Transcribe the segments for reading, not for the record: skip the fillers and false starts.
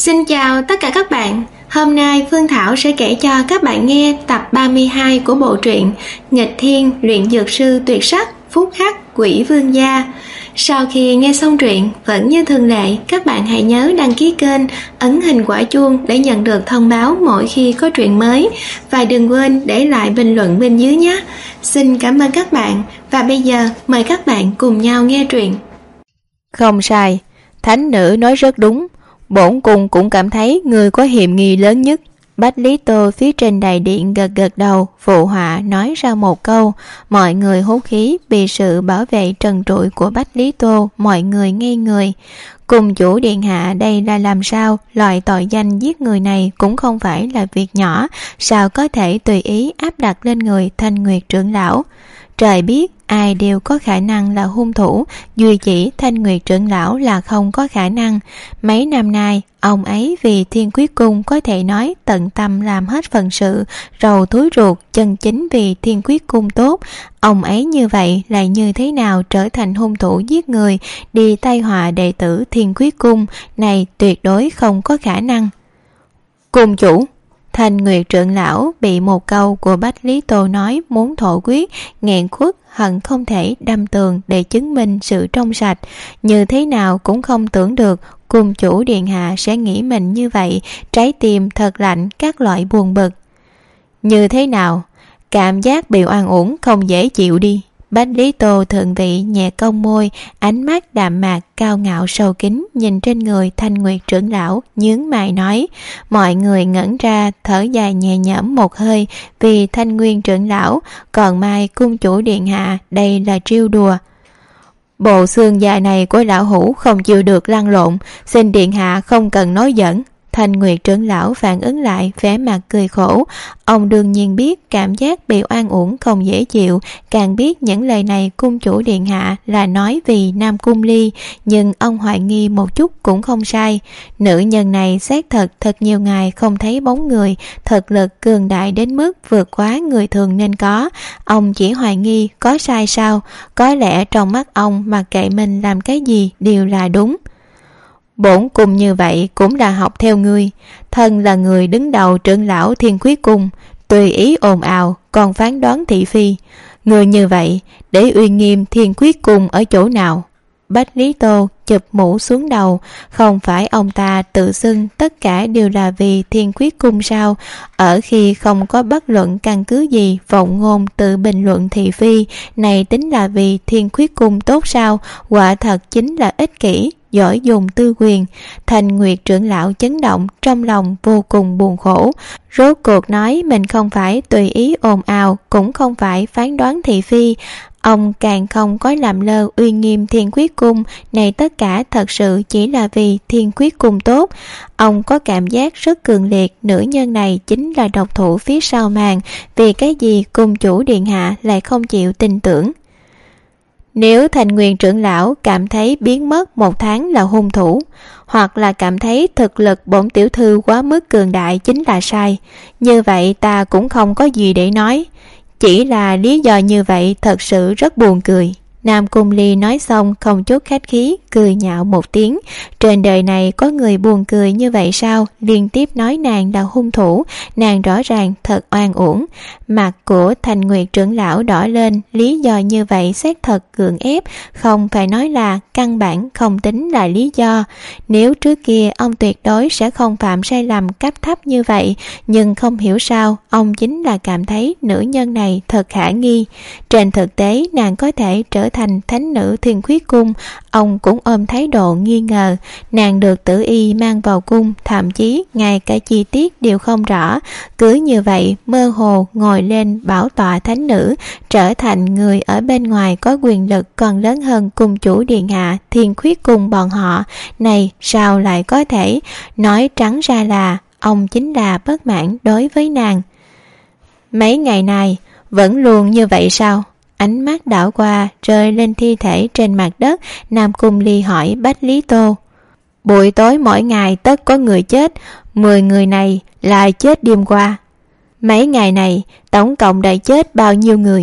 Xin chào tất cả các bạn. Hôm nay Phương Thảo sẽ kể cho các bạn nghe tập 32 của bộ truyện Nghịch Thiên Luyện Dược Sư Tuyệt Sắc Phúc Hắc Quỷ Vương Gia. Sau khi nghe xong truyện, vẫn như thường lệ, các bạn hãy nhớ đăng ký kênh, ấn hình quả chuông để nhận được thông báo mỗi khi có truyện mới. Và đừng quên để lại bình luận bên dưới nhé. Xin cảm ơn các bạn. Và bây giờ mời các bạn cùng nhau nghe truyện. Không sai, thánh nữ nói rất đúng. Bổn cung cũng cảm thấy người có hiểm nghi lớn nhất. Bách Lý Tô phía trên đại điện gật gật đầu, phụ họa nói ra một câu. Mọi người hốt khí vì sự bảo vệ trần trụi của Bách Lý Tô, mọi người ngây người. Cùng chủ điện hạ đây là làm sao? Loại tội danh giết người này cũng không phải là việc nhỏ, sao có thể tùy ý áp đặt lên người Thanh Nguyệt trưởng lão? Trời biết ai đều có khả năng là hung thủ, duy chỉ Thanh Nguyệt trưởng lão là không có khả năng. Mấy năm nay ông ấy vì Thiên Quyết Cung có thể nói tận tâm làm hết phận sự, rầu túi ruột, chân chính vì Thiên Quyết Cung tốt. Ông ấy như vậy lại như thế nào trở thành hung thủ giết người, đi tai họa đệ tử Thiên Quyết Cung này? Tuyệt đối không có khả năng. Cung chủ, Thanh Nguyệt trưởng lão bị một câu của Bách Lý Tô nói muốn thổ quyết, nghẹn khuất, hận không thể đâm tường để chứng minh sự trong sạch. Như thế nào cũng không tưởng được cung chủ điện hạ sẽ nghĩ mình như vậy, trái tim thật lạnh, các loại buồn bực. Như thế nào? Cảm giác bị oan uổng không dễ chịu đi. Bách Lý Tô thượng vị nhẹ cong môi, ánh mắt đạm mạc, cao ngạo sâu kín nhìn trên người Thanh Nguyệt trưởng lão, nhướng mày nói. Mọi người ngẩn ra, thở dài nhẹ nhõm một hơi vì Thanh Nguyên trưởng lão, còn mai cung chủ điện hạ đây là trêu đùa. Bộ xương già này của lão hủ không chịu được lăn lộn, xin điện hạ không cần nói giỡn. Thanh Nguyệt trưởng lão phản ứng lại, vẻ mặt cười khổ. Ông đương nhiên biết cảm giác bị oan uổng không dễ chịu, càng biết những lời này cung chủ điện hạ là nói vì Nam Cung Ly, nhưng ông hoài nghi một chút cũng không sai. Nữ nhân này xác thật nhiều ngày không thấy bóng người, thực lực cường đại đến mức vượt quá người thường nên có. Ông chỉ hoài nghi có sai sao? Có lẽ trong mắt ông mặc kệ mình làm cái gì đều là đúng. Bổn cung như vậy cũng là học theo ngươi. Thân là người đứng đầu trưởng lão Thiên Quyết Cung, tùy ý ồn ào còn phán đoán thị phi. Người như vậy để uy nghiêm Thiên Quyết Cung ở chỗ nào? Bách Lý Tô chụp mũ xuống đầu. Không phải ông ta tự xưng tất cả đều là vì Thiên Quyết Cung sao? Ở khi không có bất luận căn cứ gì, vọng ngôn tự bình luận thị phi này tính là vì Thiên Quyết Cung tốt sao? Quả thật chính là ích kỷ, giỏi dùng tư quyền. Thanh Nguyệt trưởng lão chấn động, trong lòng vô cùng buồn khổ. Rốt cuộc nói mình không phải tùy ý ồn ào, cũng không phải phán đoán thị phi. Ông càng không có làm lơ uy nghiêm Thiên Quyết Cung này, tất cả thật sự chỉ là vì Thiên Quyết Cung tốt. Ông có cảm giác rất cường liệt, nữ nhân này chính là độc thủ phía sau màn. Vì cái gì cung chủ điện hạ lại không chịu tin tưởng? Nếu Thanh Nguyên trưởng lão cảm thấy biến mất một tháng là hung thủ, hoặc là cảm thấy thực lực bổn tiểu thư quá mức cường đại chính là sai, như vậy ta cũng không có gì để nói. Chỉ là lý do như vậy thật sự rất buồn cười. Nam Cung Ly nói xong không chút khách khí, cười nhạo một tiếng. Trên đời này có người buồn cười như vậy sao? Liên tiếp nói nàng là hung thủ, nàng rõ ràng thật oan uổng. Mặt của Thanh Nguyệt trưởng lão đỏ lên, lý do như vậy xác thật gượng ép, không phải nói là căn bản không tính là lý do. Nếu trước kia ông tuyệt đối sẽ không phạm sai lầm cấp thấp như vậy, nhưng không hiểu sao ông chính là cảm thấy nữ nhân này thật khả nghi. Trên thực tế nàng có thể trở thành thánh nữ Thiên Quyết Cung, ông cũng ôm thái độ nghi ngờ. Nàng được tử y mang vào cung, thậm chí ngay cả chi tiết đều không rõ, cứ như vậy mơ hồ ngồi lên bảo tọa thánh nữ, trở thành người ở bên ngoài có quyền lực còn lớn hơn cung chủ điện hạ Thiên Quyết Cung bọn họ. Này sao lại có thể? Nói trắng ra là ông chính là bất mãn đối với nàng. Mấy ngày này vẫn luôn như vậy sao? Ánh mắt đảo qua rơi lên thi thể trên mặt đất. Nam Cung Ly hỏi Bách Lý Tô. Buổi tối mỗi ngày tất có người chết, 10 người này là chết đêm qua. Mấy ngày này tổng cộng đã chết bao nhiêu người?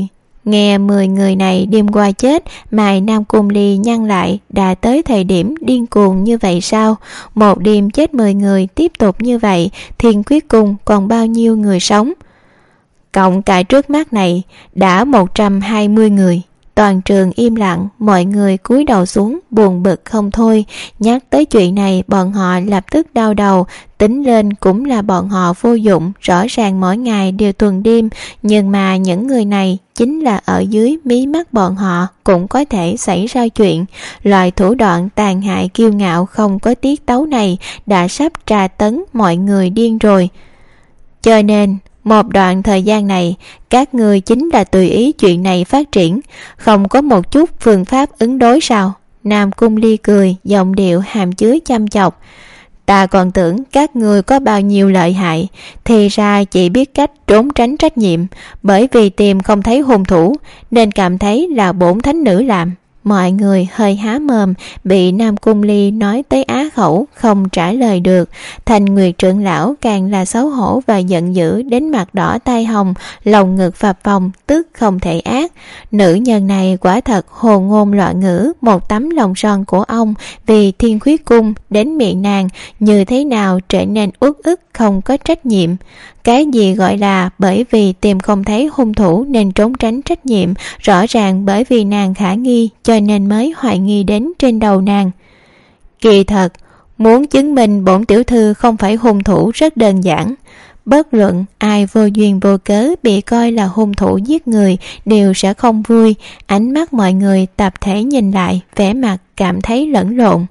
Nghe 10 người này đêm qua chết, mày Nam Cung Ly nhăn lại, đã tới thời điểm điên cuồng như vậy sao? Một đêm chết 10 người, tiếp tục như vậy, Thiên Quyết Cung còn bao nhiêu người sống? Cộng cả trước mắt này, đã 120 người. Toàn trường im lặng, mọi người cúi đầu xuống, buồn bực không thôi. Nhắc tới chuyện này, bọn họ lập tức đau đầu. Tính lên cũng là bọn họ vô dụng, rõ ràng mỗi ngày đều tuần đêm. Nhưng mà những người này chính là ở dưới mí mắt bọn họ cũng có thể xảy ra chuyện. Loại thủ đoạn tàn hại kiêu ngạo không có tiết tấu này đã sắp tra tấn mọi người điên rồi. Cho nên một đoạn thời gian này, các người chính là tùy ý chuyện này phát triển, không có một chút phương pháp ứng đối sao? Nam Cung Ly cười, giọng điệu hàm chứa chăm chọc. Ta còn tưởng các người có bao nhiêu lợi hại, thì ra chỉ biết cách trốn tránh trách nhiệm, bởi vì tìm không thấy hung thủ, nên cảm thấy là bổn thánh nữ làm. Mọi người hơi há mồm, bị Nam Cung Ly nói tới á khẩu, không trả lời được. Thành Nguyệt trưởng lão càng là xấu hổ và giận dữ đến mặt đỏ tai hồng, lồng ngực phập phồng, tức không thể ác. Nữ nhân này quả thật hồ ngôn loạn ngữ, một tấm lòng son của ông vì Thiên Khuyết Cung đến miệng nàng như thế nào trở nên uất ức không có trách nhiệm. Cái gì gọi là bởi vì tìm không thấy hung thủ nên trốn tránh trách nhiệm, rõ ràng bởi vì nàng khả nghi cho nên mới hoài nghi đến trên đầu nàng. Kỳ thật, muốn chứng minh bổn tiểu thư không phải hung thủ rất đơn giản. Bất luận ai vô duyên vô cớ bị coi là hung thủ giết người đều sẽ không vui. Ánh mắt mọi người tập thể nhìn lại, vẻ mặt cảm thấy lẫn lộn.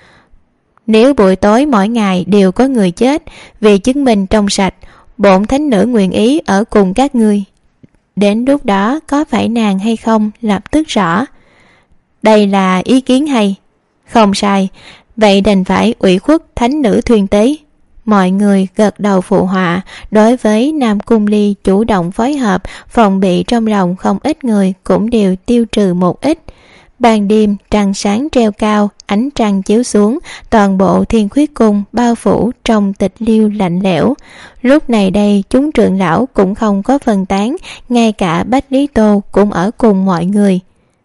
Nếu buổi tối mỗi ngày đều có người chết, vì chứng minh trong sạch, bổn thánh nữ nguyện ý ở cùng các ngươi. Đến lúc đó có phải nàng hay không lập tức rõ. Đây là ý kiến hay. Không sai, vậy đành phải ủy khuất thánh nữ Thuyền Tế. Mọi người gật đầu phụ họa. Đối với Nam Cung Ly chủ động phối hợp, phòng bị trong lòng không ít người cũng đều tiêu trừ một ít. Ban đêm trăng sáng treo cao, ánh trăng chiếu xuống, toàn bộ Thiên Khuyết Cung bao phủ trong tịch liêu lạnh lẽo. Lúc này đây chúng trưởng lão cũng không có phân tán, ngay cả Bách Lý Tô cũng ở cùng mọi người.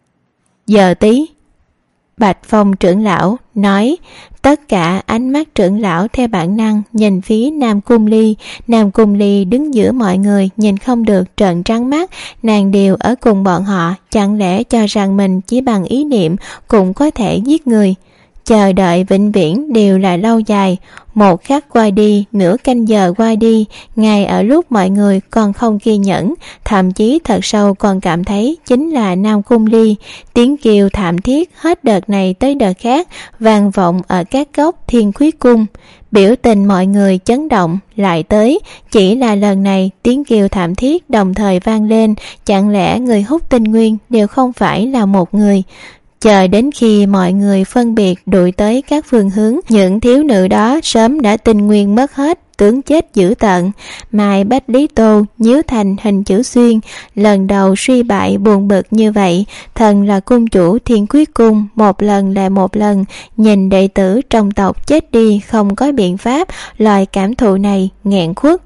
Giờ tí, Bạch Phong trưởng lão nói. Tất cả ánh mắt trưởng lão theo bản năng nhìn phía Nam Cung Ly. Nam Cung Ly đứng giữa mọi người, nhìn không được trợn trắng mắt. Nàng đều ở cùng bọn họ, chẳng lẽ cho rằng mình chỉ bằng ý niệm cũng có thể giết người? Chờ đợi vĩnh viễn đều là lâu dài. Một khắc qua đi, nửa canh giờ qua đi, ngay ở lúc mọi người còn không kiên nhẫn, thậm chí thật sâu còn cảm thấy chính là Nam Cung Ly. Tiếng kêu thảm thiết hết đợt này tới đợt khác vang vọng ở các góc Thiên Khuyết Cung. Biểu tình mọi người chấn động lại tới, chỉ là lần này tiếng kêu thảm thiết đồng thời vang lên. Chẳng lẽ người hút tinh nguyên đều không phải là một người? Chờ đến khi mọi người phân biệt đuổi tới các phương hướng, những thiếu nữ đó sớm đã tinh nguyên mất hết, tướng chết dữ tợn. Mai Bách Lý Tô nhíu thành hình chữ xuyên, lần đầu suy bại buồn bực như vậy. Thần là cung chủ Thiên Khuyết Cung, một lần lại một lần nhìn đệ tử trong tộc chết đi không có biện pháp, loại cảm thụ này nghẹn khuất.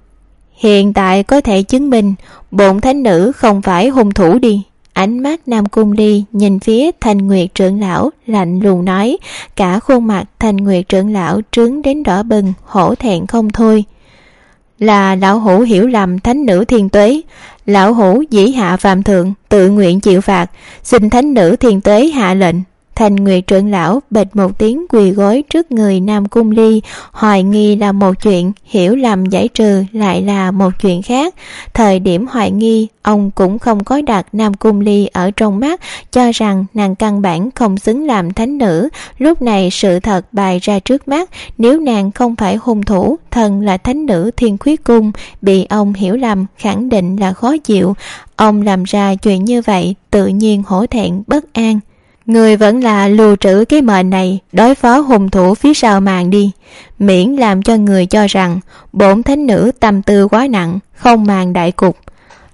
Hiện tại có thể chứng minh bổn thánh nữ không phải hung thủ đi. Ánh mắt Nam Cung Ly nhìn phía Thành Nguyệt trưởng lão, lạnh lùng nói. Cả khuôn mặt Thành Nguyệt trưởng lão trướng đến đỏ bừng, hổ thẹn không thôi. Là lão hủ hiểu lầm thánh nữ Thiên Tuế. Lão hủ dĩ hạ phạm thượng, tự nguyện chịu phạt, xin thánh nữ Thiên Tuế hạ lệnh. Thành Nguyệt trưởng lão bịch một tiếng quỳ gối trước người Nam Cung Ly. Hoài nghi là một chuyện, hiểu lầm giải trừ lại là một chuyện khác. Thời điểm hoài nghi, ông cũng không có đặt Nam Cung Ly ở trong mắt, cho rằng nàng căn bản không xứng làm thánh nữ. Lúc này sự thật bày ra trước mắt, nếu nàng không phải hung thủ, thần là thánh nữ Thiên Khuyết Cung, bị ông hiểu lầm khẳng định là khó chịu. Ông làm ra chuyện như vậy tự nhiên hổ thẹn bất an. Người vẫn là lưu trữ cái mệnh này đối phó hung thủ phía sau màn đi, miễn làm cho người cho rằng bổn thánh nữ tâm tư quá nặng, không màng đại cục.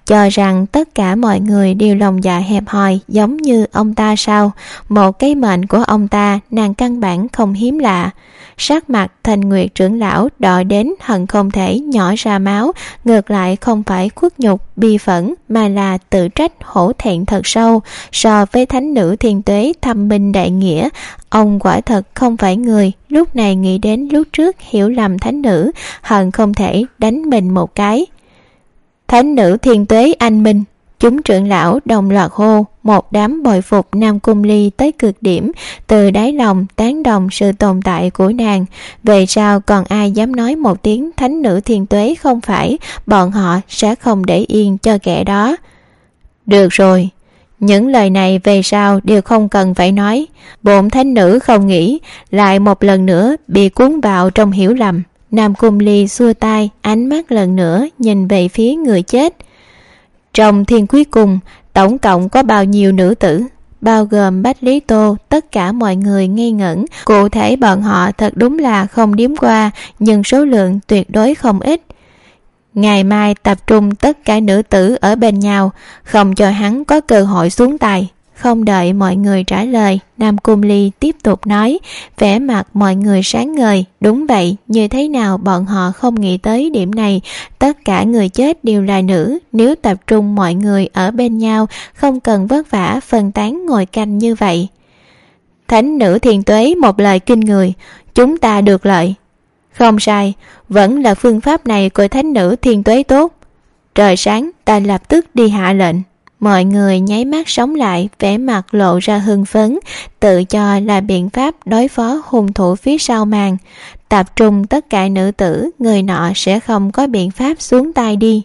cho rằng tất cả mọi người đều lòng dạ hẹp hòi giống như ông ta sao? Một cái mệnh của ông ta nàng căn bản không hiếm lạ. Sắc mặt Thanh Nguyệt trưởng lão đỏ đến hận không thể nhỏ ra máu, ngược lại không phải khuất nhục bi phẫn mà là tự trách hổ thẹn thật sâu. So với thánh nữ Thiên Tuế thâm minh đại nghĩa, ông quả thật không phải người. Lúc này nghĩ đến lúc trước hiểu lầm thánh nữ, hận không thể đánh mình một cái. Thánh nữ Thiên Tuế anh minh! Chúng trưởng lão đồng loạt hô, một đám bội phục Nam Cung Ly tới cực điểm, từ đáy lòng tán đồng sự tồn tại của nàng. Về sau còn ai dám nói một tiếng thánh nữ Thiên Tuế không phải, bọn họ sẽ không để yên cho kẻ đó. Được rồi, những lời này về sau đều không cần phải nói. Bổn thánh nữ không nghĩ lại một lần nữa bị cuốn vào trong hiểu lầm. Nam Cung Ly xua tay, ánh mắt lần nữa nhìn về phía người chết. Trong Thiên Quý Cung tổng cộng có bao nhiêu nữ tử? Bao gồm Bách Lý Tô, tất cả mọi người ngây ngẩn. Cụ thể bọn họ thật đúng là không đếm qua, nhưng số lượng tuyệt đối không ít. Ngày mai tập trung tất cả nữ tử ở bên nhau, không cho hắn có cơ hội xuống tay. Không đợi mọi người trả lời, Nam Cung Ly tiếp tục nói, vẻ mặt mọi người sáng ngời. Đúng vậy, như thế nào bọn họ không nghĩ tới điểm này? Tất cả người chết đều là nữ, nếu tập trung mọi người ở bên nhau, không cần vất vả phân tán ngồi canh như vậy. Thánh nữ Thiên Tuế một lời kinh người, chúng ta được lợi. Không sai, vẫn là phương pháp này của thánh nữ Thiên Tuế tốt. Trời sáng, ta lập tức đi hạ lệnh. Mọi người nháy mắt sống lại, vẻ mặt lộ ra hưng phấn, tự cho là biện pháp đối phó hung thủ phía sau màn. Tập trung tất cả nữ tử, người nọ sẽ không có biện pháp xuống tay đi.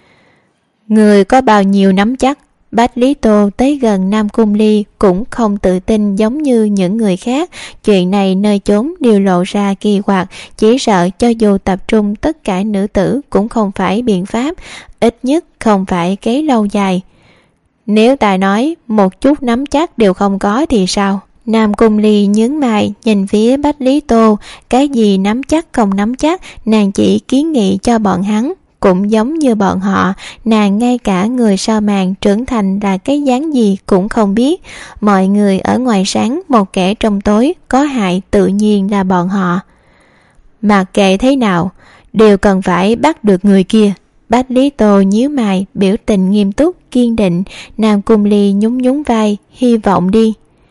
Người có bao nhiêu nắm chắc? Bách Lý Tô tới gần Nam Cung Ly cũng không tự tin giống như những người khác. Chuyện này nơi chốn đều lộ ra kỳ quặc, chỉ sợ cho dù tập trung tất cả nữ tử cũng không phải biện pháp, ít nhất không phải kế lâu dài. Nếu ta nói một chút nắm chắc đều không có thì sao? Nam Cung Ly nhướng mày nhìn phía Bách Lý Tô, cái gì nắm chắc không nắm chắc, nàng chỉ kiến nghị cho bọn hắn. Cũng giống như bọn họ, nàng ngay cả người sau màn trưởng thành là cái dáng gì cũng không biết. Mọi người ở ngoài sáng, một kẻ trong tối, có hại tự nhiên là bọn họ. Mặc kệ thế nào, đều cần phải bắt được người kia. Bách Lý Tô nhíu mày, biểu tình nghiêm túc, kiên định. Nam Cung Ly nhún nhún vai, hy vọng đi.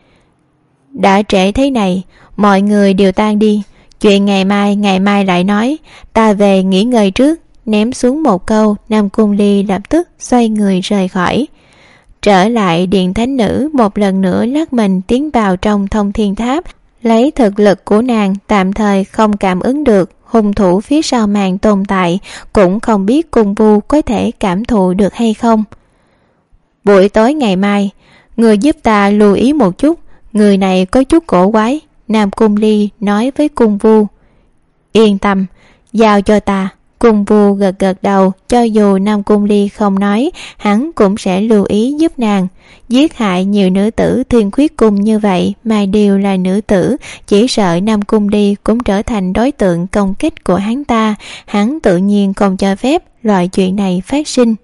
Đã trễ thế này, mọi người đều tan đi. Chuyện ngày mai lại nói, ta về nghỉ ngơi trước. Ném xuống một câu, Nam Cung Ly lập tức xoay người rời khỏi. Trở lại điện thánh nữ, một lần nữa lắc mình tiến vào trong Thông Thiên Tháp. Lấy thực lực của nàng tạm thời không cảm ứng được hung thủ phía sau màn tồn tại, cũng không biết Cung Vu có thể cảm thụ được hay không. Buổi tối ngày mai, người giúp ta lưu ý một chút, người này có chút cổ quái. Nam Cung Ly nói với Cung Vu. Yên tâm, giao cho ta. Cung Vu gật gật đầu, cho dù Nam Cung Ly không nói, hắn cũng sẽ lưu ý giúp nàng. Giết hại nhiều nữ tử Thiên Khuyết Cung như vậy mà đều là nữ tử, chỉ sợ Nam Cung Ly cũng trở thành đối tượng công kích của hắn ta. Hắn tự nhiên không cho phép loại chuyện này phát sinh.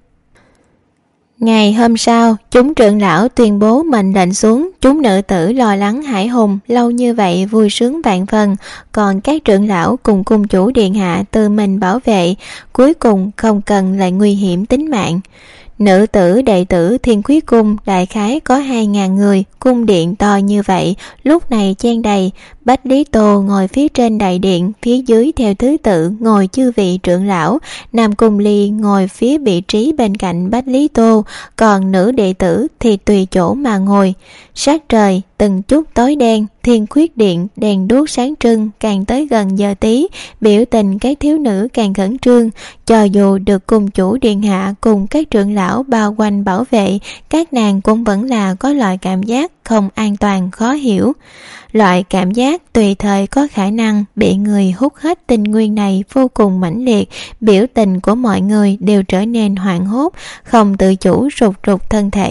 Ngày hôm sau, chúng trưởng lão tuyên bố mệnh lệnh xuống. Chúng nữ tử lo lắng hãi hùng, lâu như vậy vui sướng vạn phần. Còn các trưởng lão cùng cung chủ điện hạ tự mình bảo vệ, cuối cùng không cần lại nguy hiểm tính mạng. Nữ tử đệ tử Thiên Khuyết Cung đại khái có 2.000 người, cung điện to như vậy, lúc này chen đầy. Bách Lý Tô ngồi phía trên đại điện, phía dưới theo thứ tự ngồi chư vị trưởng lão. Nam Cung Ly ngồi phía vị trí bên cạnh Bách Lý Tô, còn nữ đệ tử thì tùy chỗ mà ngồi. Sát trời từng chút tối đen, Thiên Khuyết Điện đèn đuốc sáng trưng, càng tới gần giờ tí, biểu tình các thiếu nữ càng khẩn trương. Cho dù được cung chủ điện hạ cùng các trưởng lão bao quanh bảo vệ, các nàng cũng vẫn là có loại cảm giác không an toàn khó hiểu. Loại cảm giác tùy thời có khả năng bị người hút hết tinh nguyên này vô cùng mãnh liệt, biểu tình của mọi người đều trở nên hoảng hốt, không tự chủ rụt rụt thân thể.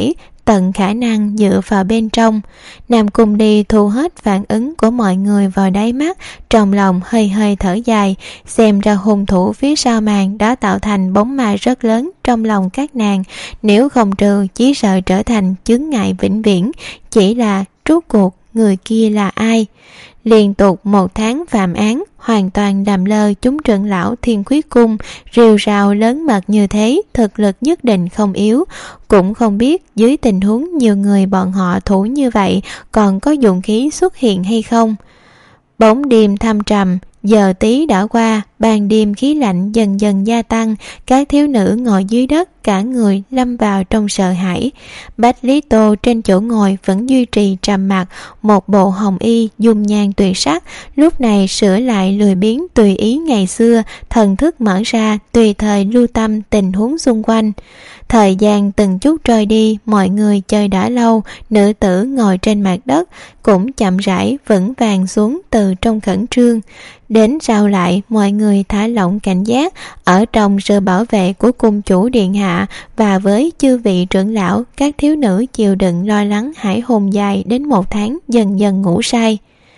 tận khả năng dựa vào bên trong. Nam Cung Ly thu hết phản ứng của mọi người vào đáy mắt, trong lòng hơi hơi thở dài. Xem ra hung thủ phía sau màn đã tạo thành bóng ma rất lớn trong lòng các nàng, nếu không trừ chỉ sợ trở thành chướng ngại vĩnh viễn. Chỉ là rốt cuộc người kia là ai? Liên tục 1 tháng phạm án, hoàn toàn làm lơ chúng trưởng lão Thiên Khuyết Cung, rêu rao lớn mật như thế, thực lực nhất định không yếu. Cũng không biết dưới tình huống nhiều người bọn họ thủ như vậy còn có dụng khí xuất hiện hay không. Bóng đêm thâm trầm, giờ tí đã qua, ban đêm khí lạnh dần dần gia tăng. Các thiếu nữ ngồi dưới đất, cả người lâm vào trong sợ hãi. Bách Lý Tô trên chỗ ngồi vẫn duy trì trầm mặc, một bộ hồng y dung nhan tuyệt sắc, lúc này sửa lại lười biếng tùy ý ngày xưa, thần thức mở ra, tùy thời lưu tâm tình huống xung quanh. Thời gian từng chút trôi đi, mọi người chơi đã lâu, nữ tử ngồi trên mặt đất cũng chậm rãi vững vàng xuống từ trong khẩn trương. Đến sau lại mọi người thả lỏng cảnh giác, ở trong sự bảo vệ của cung chủ điện hạ và với chư vị trưởng lão, các thiếu nữ chịu đựng lo lắng hải hùng dài đến 1 tháng dần dần ngủ say.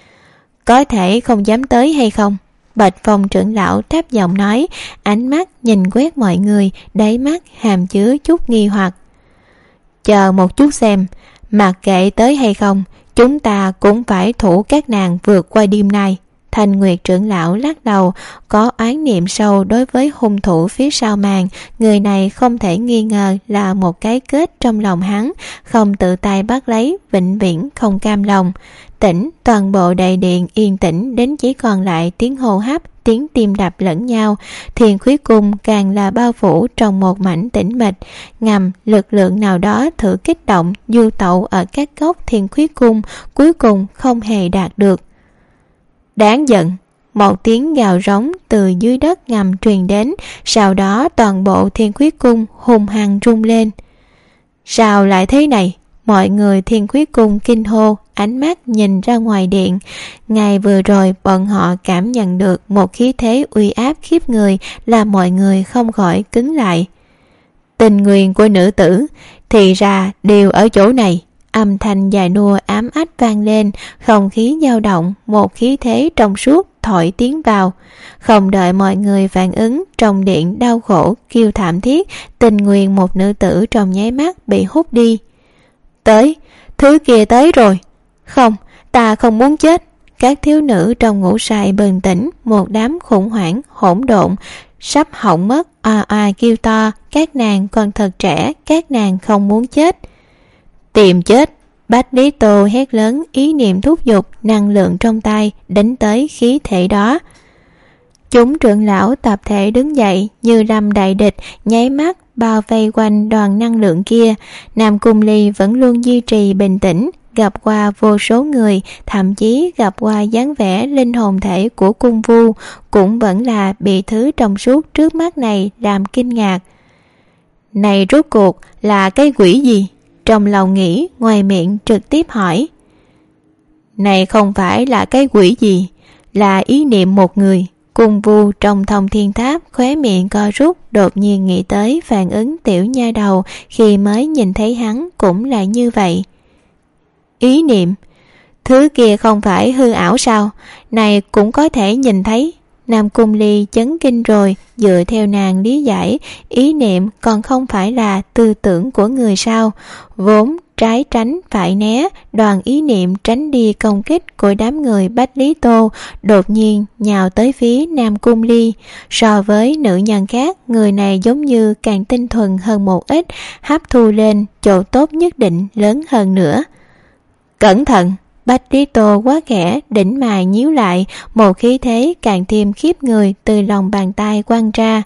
Có thể không dám tới hay không? Bạch Phong trưởng lão thấp giọng nói, ánh mắt nhìn quét mọi người, đáy mắt hàm chứa chút nghi hoặc. Chờ một chút xem, mặc kệ tới hay không, chúng ta cũng phải thủ các nàng vượt qua đêm nay. Thanh Nguyệt trưởng lão lắc đầu, có oán niệm sâu đối với hung thủ phía sau màn. Người này không thể nghi ngờ là một cái kết trong lòng hắn, không tự tay bắt lấy, vĩnh viễn không cam lòng. Tĩnh, toàn bộ đại điện yên tĩnh đến chỉ còn lại tiếng hô hấp, tiếng tim đập lẫn nhau. Thiên Khuyết Cung càng là bao phủ trong một mảnh tĩnh mịch. Ngầm lực lượng nào đó thử kích động du tẩu ở các góc Thiên Khuyết Cung, cuối cùng không hề đạt được. Đáng giận! Một tiếng gào rống từ dưới đất ngầm truyền đến, sau đó toàn bộ Thiên Khuyết Cung hùng hăng rung lên. Sao lại thế này? Mọi người Thiên Khuyết Cung kinh hô, ánh mắt nhìn ra ngoài điện. Ngày vừa rồi bọn họ cảm nhận được một khí thế uy áp khiếp người, làm mọi người không khỏi cứng lại. Tình nguyện của nữ tử thì ra đều ở chỗ này. Âm thanh dài nua ám ách vang lên, không khí dao động, một khí thế trong suốt thổi tiến vào. Không đợi mọi người phản ứng, trong điện đau khổ kêu thảm thiết, tình nguyện một nữ tử trong nháy mắt bị hút đi. Tới, thứ kia tới rồi. Không, ta không muốn chết. Các thiếu nữ trong ngủ say bừng tỉnh, một đám khủng hoảng hỗn độn, sắp hỏng mất, kêu to. Các nàng còn thật trẻ, các nàng không muốn chết. Tìm chết! Bách Lý Tô hét lớn, ý niệm thúc giục, năng lượng trong tay đánh tới khí thể đó. Chúng trưởng lão tập thể đứng dậy như lâm đại địch, nháy mắt bao vây quanh đoàn năng lượng kia. Nam Cung Ly vẫn luôn duy trì bình tĩnh, gặp qua vô số người, thậm chí gặp qua dáng vẻ linh hồn thể của Cung Vu, cũng vẫn là bị thứ trong suốt trước mắt này làm kinh ngạc. Này rốt cuộc là cái quỷ gì? Trong lòng nghĩ, ngoài miệng trực tiếp hỏi. Này không phải là cái quỷ gì, là ý niệm một người. Cung Vu trong Thông Thiên Tháp khóe miệng co rút, đột nhiên nghĩ tới phản ứng tiểu nha đầu khi mới nhìn thấy hắn cũng là như vậy. Ý niệm? Thứ kia không phải hư ảo sao? Này cũng có thể nhìn thấy. Nam Cung Ly chấn kinh rồi, dựa theo nàng lý giải, ý niệm còn không phải là tư tưởng của người sao? Vốn trái tránh phải né, đoàn ý niệm tránh đi công kích của đám người Bách Lý Tô, đột nhiên nhào tới phía Nam Cung Ly. So với nữ nhân khác, người này giống như càng tinh thuần hơn một ít, hấp thu lên chỗ tốt nhất định lớn hơn nữa. Cẩn thận! Bách Lý Tô quá khẽ, đỉnh mày nhíu lại, một khí thế càng thêm khiếp người từ lòng bàn tay quăng ra.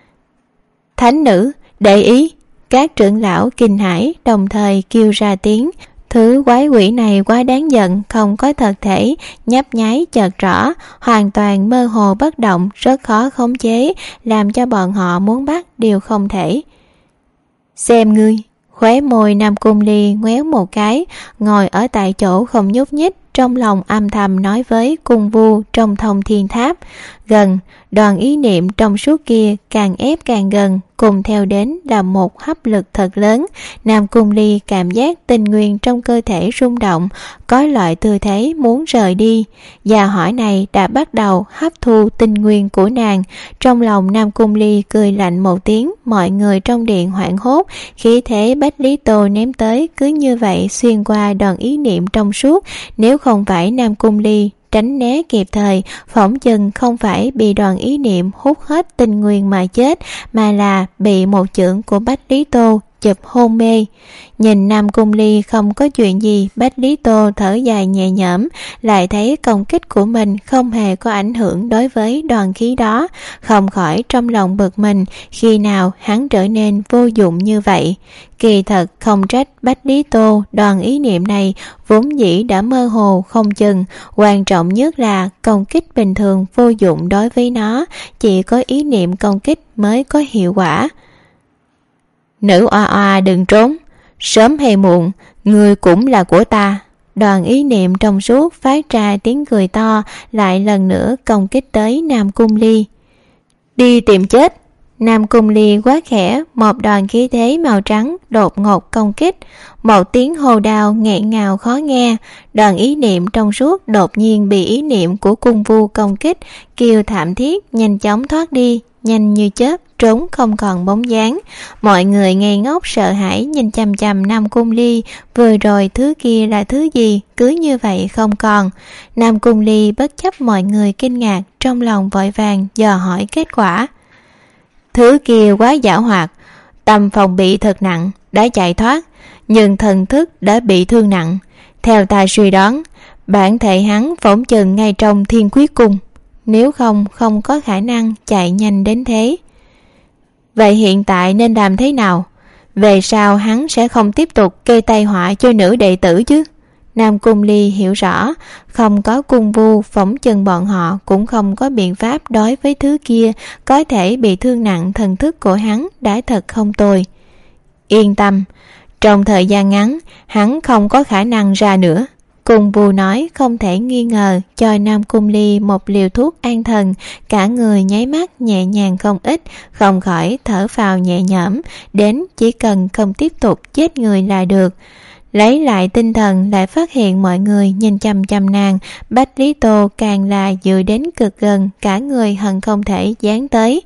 Thánh nữ, để ý! Các trưởng lão kinh hãi đồng thời kêu ra tiếng. Thứ quái quỷ này quá đáng giận, không có thật thể, nhấp nháy chợt rõ, hoàn toàn mơ hồ bất động, rất khó khống chế, làm cho bọn họ muốn bắt đều không thể. Xem ngươi! Khóe môi Nam Cung Ly ngoéo một cái, ngồi ở tại chỗ không nhúc nhích, trong lòng âm thầm nói với Cung Vu trong Thông Thiên Tháp. Gần, đoàn ý niệm trong suốt kia càng ép càng gần, cùng theo đến là một hấp lực thật lớn. Nam Cung Ly cảm giác tinh nguyên trong cơ thể rung động, có loại tư thế muốn rời đi. Gia hỏa này đã bắt đầu hấp thu tinh nguyên của nàng. Trong lòng Nam Cung Ly cười lạnh một tiếng, mọi người trong điện hoảng hốt, khí thế Bách Lý Tô ném tới cứ như vậy xuyên qua đoàn ý niệm trong suốt. Nếu không phải Nam Cung Ly tránh né kịp thời, phỏng chừng không phải bị đoàn ý niệm hút hết tinh nguyên mà chết, mà là bị một chưởng của Bách Lý Tô chụp hôn mê. Nhìn Nam Cung Ly không có chuyện gì, Bách Lý Tô thở dài nhẹ nhõm, lại thấy công kích của mình không hề có ảnh hưởng đối với đoàn khí đó, không khỏi trong lòng bực mình, khi nào hắn trở nên vô dụng như vậy. Kỳ thật không trách Bách Lý Tô, đoàn ý niệm này vốn dĩ đã mơ hồ không chừng, quan trọng nhất là công kích bình thường vô dụng đối với nó, chỉ có ý niệm công kích mới có hiệu quả. Nữ oa oa đừng trốn, sớm hay muộn người cũng là của ta. Đoàn ý niệm trong suốt phát ra tiếng cười to, lại lần nữa công kích tới Nam Cung Ly. Đi tìm chết. Nam Cung Ly quát khẽ, một đoàn khí thế màu trắng đột ngột công kích, một tiếng hô đao nghẹn ngào khó nghe. Đoàn ý niệm trong suốt đột nhiên bị ý niệm của cung vu công kích, kêu thảm thiết nhanh chóng thoát đi, nhanh như chớp trốn không còn bóng dáng. Mọi người ngây ngốc sợ hãi nhìn chằm chằm Nam Cung Ly, vừa rồi thứ kia là thứ gì cứ như vậy không còn. Nam Cung Ly bất chấp mọi người kinh ngạc, trong lòng vội vàng dò hỏi kết quả. Thứ kia quá giảo hoạt, tâm phòng bị thật nặng, đã chạy thoát, nhưng thần thức đã bị thương nặng. Theo ta suy đoán, bản thể hắn phỏng chừng ngay trong Thiên Quyết Cung, nếu không có khả năng chạy nhanh đến thế. Vậy hiện tại nên làm thế nào? Về sau hắn sẽ không tiếp tục kê tai họa cho nữ đệ tử chứ? Nam Cung Ly hiểu rõ, không có cung vu phỏng chừng bọn họ cũng không có biện pháp đối với thứ kia, có thể bị thương nặng, thần thức của hắn đã thật không tồi. Yên tâm, trong thời gian ngắn hắn không có khả năng ra nữa. Cung vu nói không thể nghi ngờ, cho Nam Cung Ly một liều thuốc an thần, cả người nháy mắt nhẹ nhàng không ít, không khỏi thở phào nhẹ nhõm, đến chỉ cần không tiếp tục chết người là được. Lấy lại tinh thần lại phát hiện mọi người nhìn chằm chằm nàng, Bách Lý Tô càng là dựa đến cực gần, cả người hận không thể dán tới.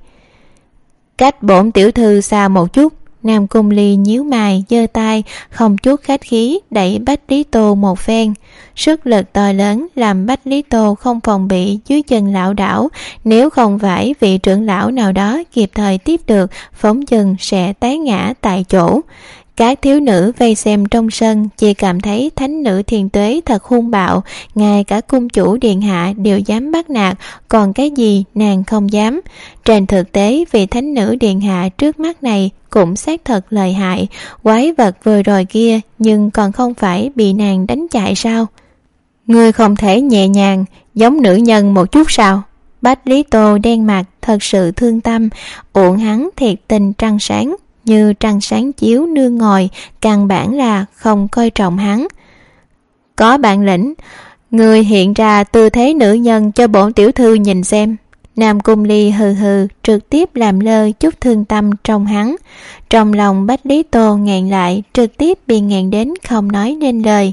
Cách bổn tiểu thư xa một chút. Nam Cung Ly nhíu mày giơ tay, không chút khách khí đẩy Bách Lý Tô một phen. Sức lực to lớn làm Bách Lý Tô không phòng bị dưới chân lão đảo, nếu không phải vị trưởng lão nào đó kịp thời tiếp được, phóng chừng sẽ té ngã tại chỗ. Các thiếu nữ vây xem trong sân chỉ cảm thấy thánh nữ Thiền Tuế thật hung bạo, ngay cả cung chủ điện hạ đều dám bắt nạt, còn cái gì nàng không dám. Trên thực tế vị thánh nữ điện hạ trước mắt này cũng xác thật lợi hại, quái vật vừa rồi kia nhưng còn không phải bị nàng đánh chạy sao? Ngươi không thể nhẹ nhàng giống nữ nhân một chút sao? Bách Lý Tô đen mặt thật sự thương tâm, uổng hắn thiệt tình trăng sáng, như trăng sáng chiếu nương ngồi, căn bản là không coi trọng hắn. Có bản lĩnh, người hiện ra tư thế nữ nhân cho bổn tiểu thư nhìn xem. Nam Cung Ly hừ hừ trực tiếp làm lơ chút thương tâm trong hắn. Trong lòng Bách Lý Tô ngẹn lại, trực tiếp bị ngẹn đến không nói nên lời.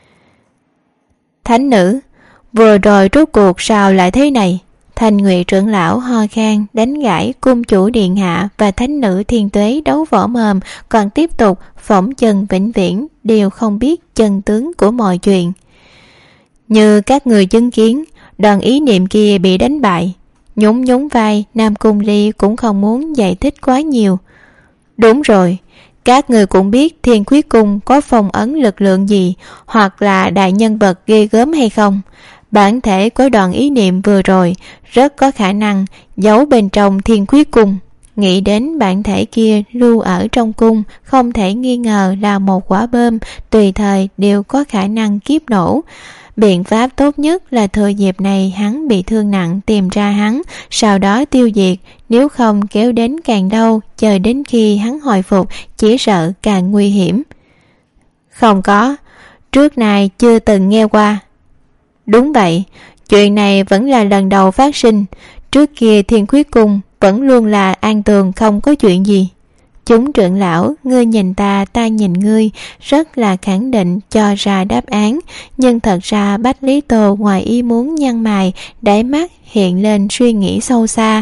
Thánh nữ, vừa rồi rốt cuộc sao lại thế này? Thanh Nguyệt trưởng lão ho khan đánh gãy cung chủ điện hạ và thánh nữ Thiên Tuế đấu võ mồm, còn tiếp tục phỏng chừng vĩnh viễn đều không biết chân tướng của mọi chuyện. Như các người chứng kiến, đoàn ý niệm kia bị đánh bại. Nhún vai, Nam Cung Ly cũng không muốn giải thích quá nhiều. Đúng rồi, các người cũng biết Thiên Quyết Cung có phong ấn lực lượng gì, hoặc là đại nhân vật ghê gớm hay không? Bản thể của đoàn ý niệm vừa rồi rất có khả năng giấu bên trong Thiên Quyết Cung. Nghĩ đến bản thể kia lưu ở trong cung, không thể nghi ngờ là một quả bom, tùy thời đều có khả năng kiếp nổ. Biện pháp tốt nhất là thừa dịp này hắn bị thương nặng tìm ra hắn, sau đó tiêu diệt, nếu không kéo đến càng đau, chờ đến khi hắn hồi phục chỉ sợ càng nguy hiểm. Không có, trước này chưa từng nghe qua. Đúng vậy, chuyện này vẫn là lần đầu phát sinh. Trước kia Thiên Quyết Cung vẫn luôn là an tường, không có chuyện gì. Chúng trưởng lão, ngươi nhìn ta, ta nhìn ngươi, rất là khẳng định cho ra đáp án. Nhưng thật ra Bách Lý Tô ngoài ý muốn nhăn mày, đáy mắt hiện lên suy nghĩ sâu xa.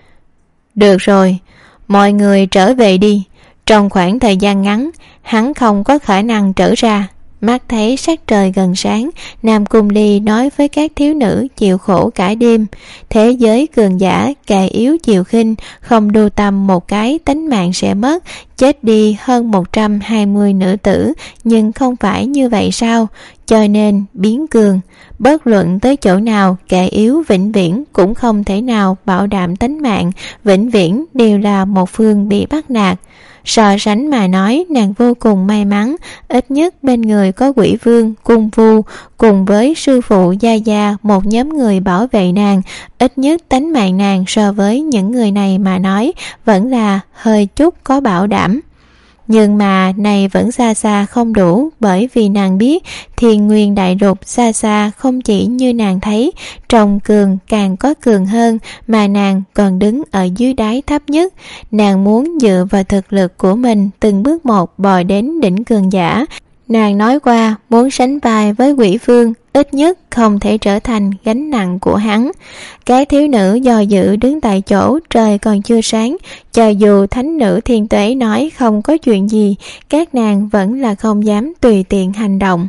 Được rồi, mọi người trở về đi. Trong khoảng thời gian ngắn, hắn không có khả năng trở ra. Mắt thấy sắc trời gần sáng, Nam Cung Ly nói với các thiếu nữ chịu khổ cả đêm. Thế giới cường giả cài yếu chiều khinh, không đu tâm một cái tánh mạng sẽ mất, chết đi hơn 120 nữ tử, nhưng không phải như vậy sao? Cho nên biến cường, bất luận tới chỗ nào, kẻ yếu vĩnh viễn cũng không thể nào bảo đảm tánh mạng, vĩnh viễn đều là một phương bị bắt nạt. So sánh mà nói, nàng vô cùng may mắn, ít nhất bên người có Quỷ Vương, Cung Vu, cùng với sư phụ Gia Gia, một nhóm người bảo vệ nàng. Ít nhất tánh mạng nàng so với những người này mà nói, vẫn là hơi chút có bảo đảm. Nhưng mà này vẫn xa xa không đủ, bởi vì nàng biết Thiên Nguyên Đại Lục xa xa không chỉ như nàng thấy, trong cường càng có cường hơn, mà nàng còn đứng ở dưới đáy thấp nhất. Nàng muốn dựa vào thực lực của mình từng bước một bò đến đỉnh cường giả. Nàng nói qua muốn sánh vai với Quỷ Vương, ít nhất không thể trở thành gánh nặng của hắn. Cái thiếu nữ do dự đứng tại chỗ, trời còn chưa sáng. Cho dù thánh nữ Thiên Tuế nói không có chuyện gì, các nàng vẫn là không dám tùy tiện hành động.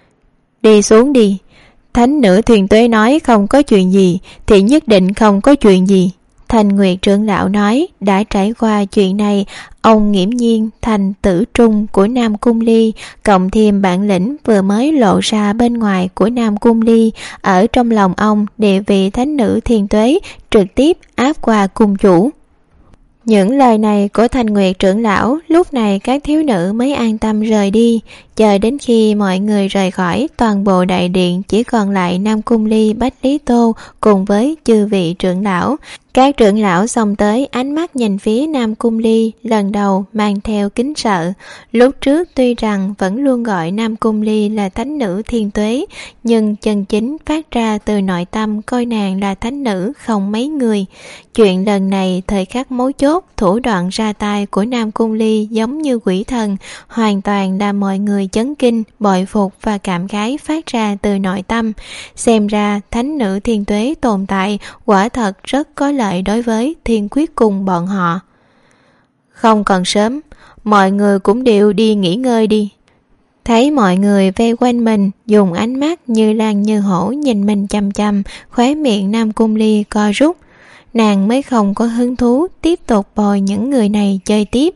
Đi xuống đi. Thánh nữ Thiên Tuế nói không có chuyện gì thì nhất định không có chuyện gì. Thanh Nguyệt trưởng lão nói, đã trải qua chuyện này, ông nghiễm nhiên thành tử trung của Nam Cung Ly, cộng thêm bản lĩnh vừa mới lộ ra bên ngoài của Nam Cung Ly, ở trong lòng ông địa vị thánh nữ Thiên Tuế trực tiếp áp qua cung chủ. Những lời này của Thanh Nguyệt trưởng lão, lúc này các thiếu nữ mới an tâm rời đi. Chờ đến khi mọi người rời khỏi, toàn bộ đại điện chỉ còn lại Nam Cung Ly, Bách Lý Tô cùng với chư vị trưởng lão. Các trưởng lão xông tới, ánh mắt nhìn phía Nam Cung Ly, lần đầu mang theo kính sợ. Lúc trước tuy rằng vẫn luôn gọi Nam Cung Ly là thánh nữ Thiên Tuế, nhưng chân chính phát ra từ nội tâm coi nàng là thánh nữ không mấy người. Chuyện lần này thời khắc mấu chốt, thủ đoạn ra tay của Nam Cung Ly giống như quỷ thần, hoàn toàn là mọi người chấn kinh, bội phục và cảm khái phát ra từ nội tâm. Xem ra thánh nữ Thiên Tuế tồn tại quả thật rất có lợi đối với Thiên Quyết cùng bọn họ. Không còn sớm, mọi người cũng đều đi nghỉ ngơi đi. Thấy mọi người vây quanh mình, dùng ánh mắt như lan như hổ nhìn mình chăm chăm, khóe miệng Nam Cung Ly co rút. Nàng mới không có hứng thú tiếp tục bồi những người này chơi tiếp.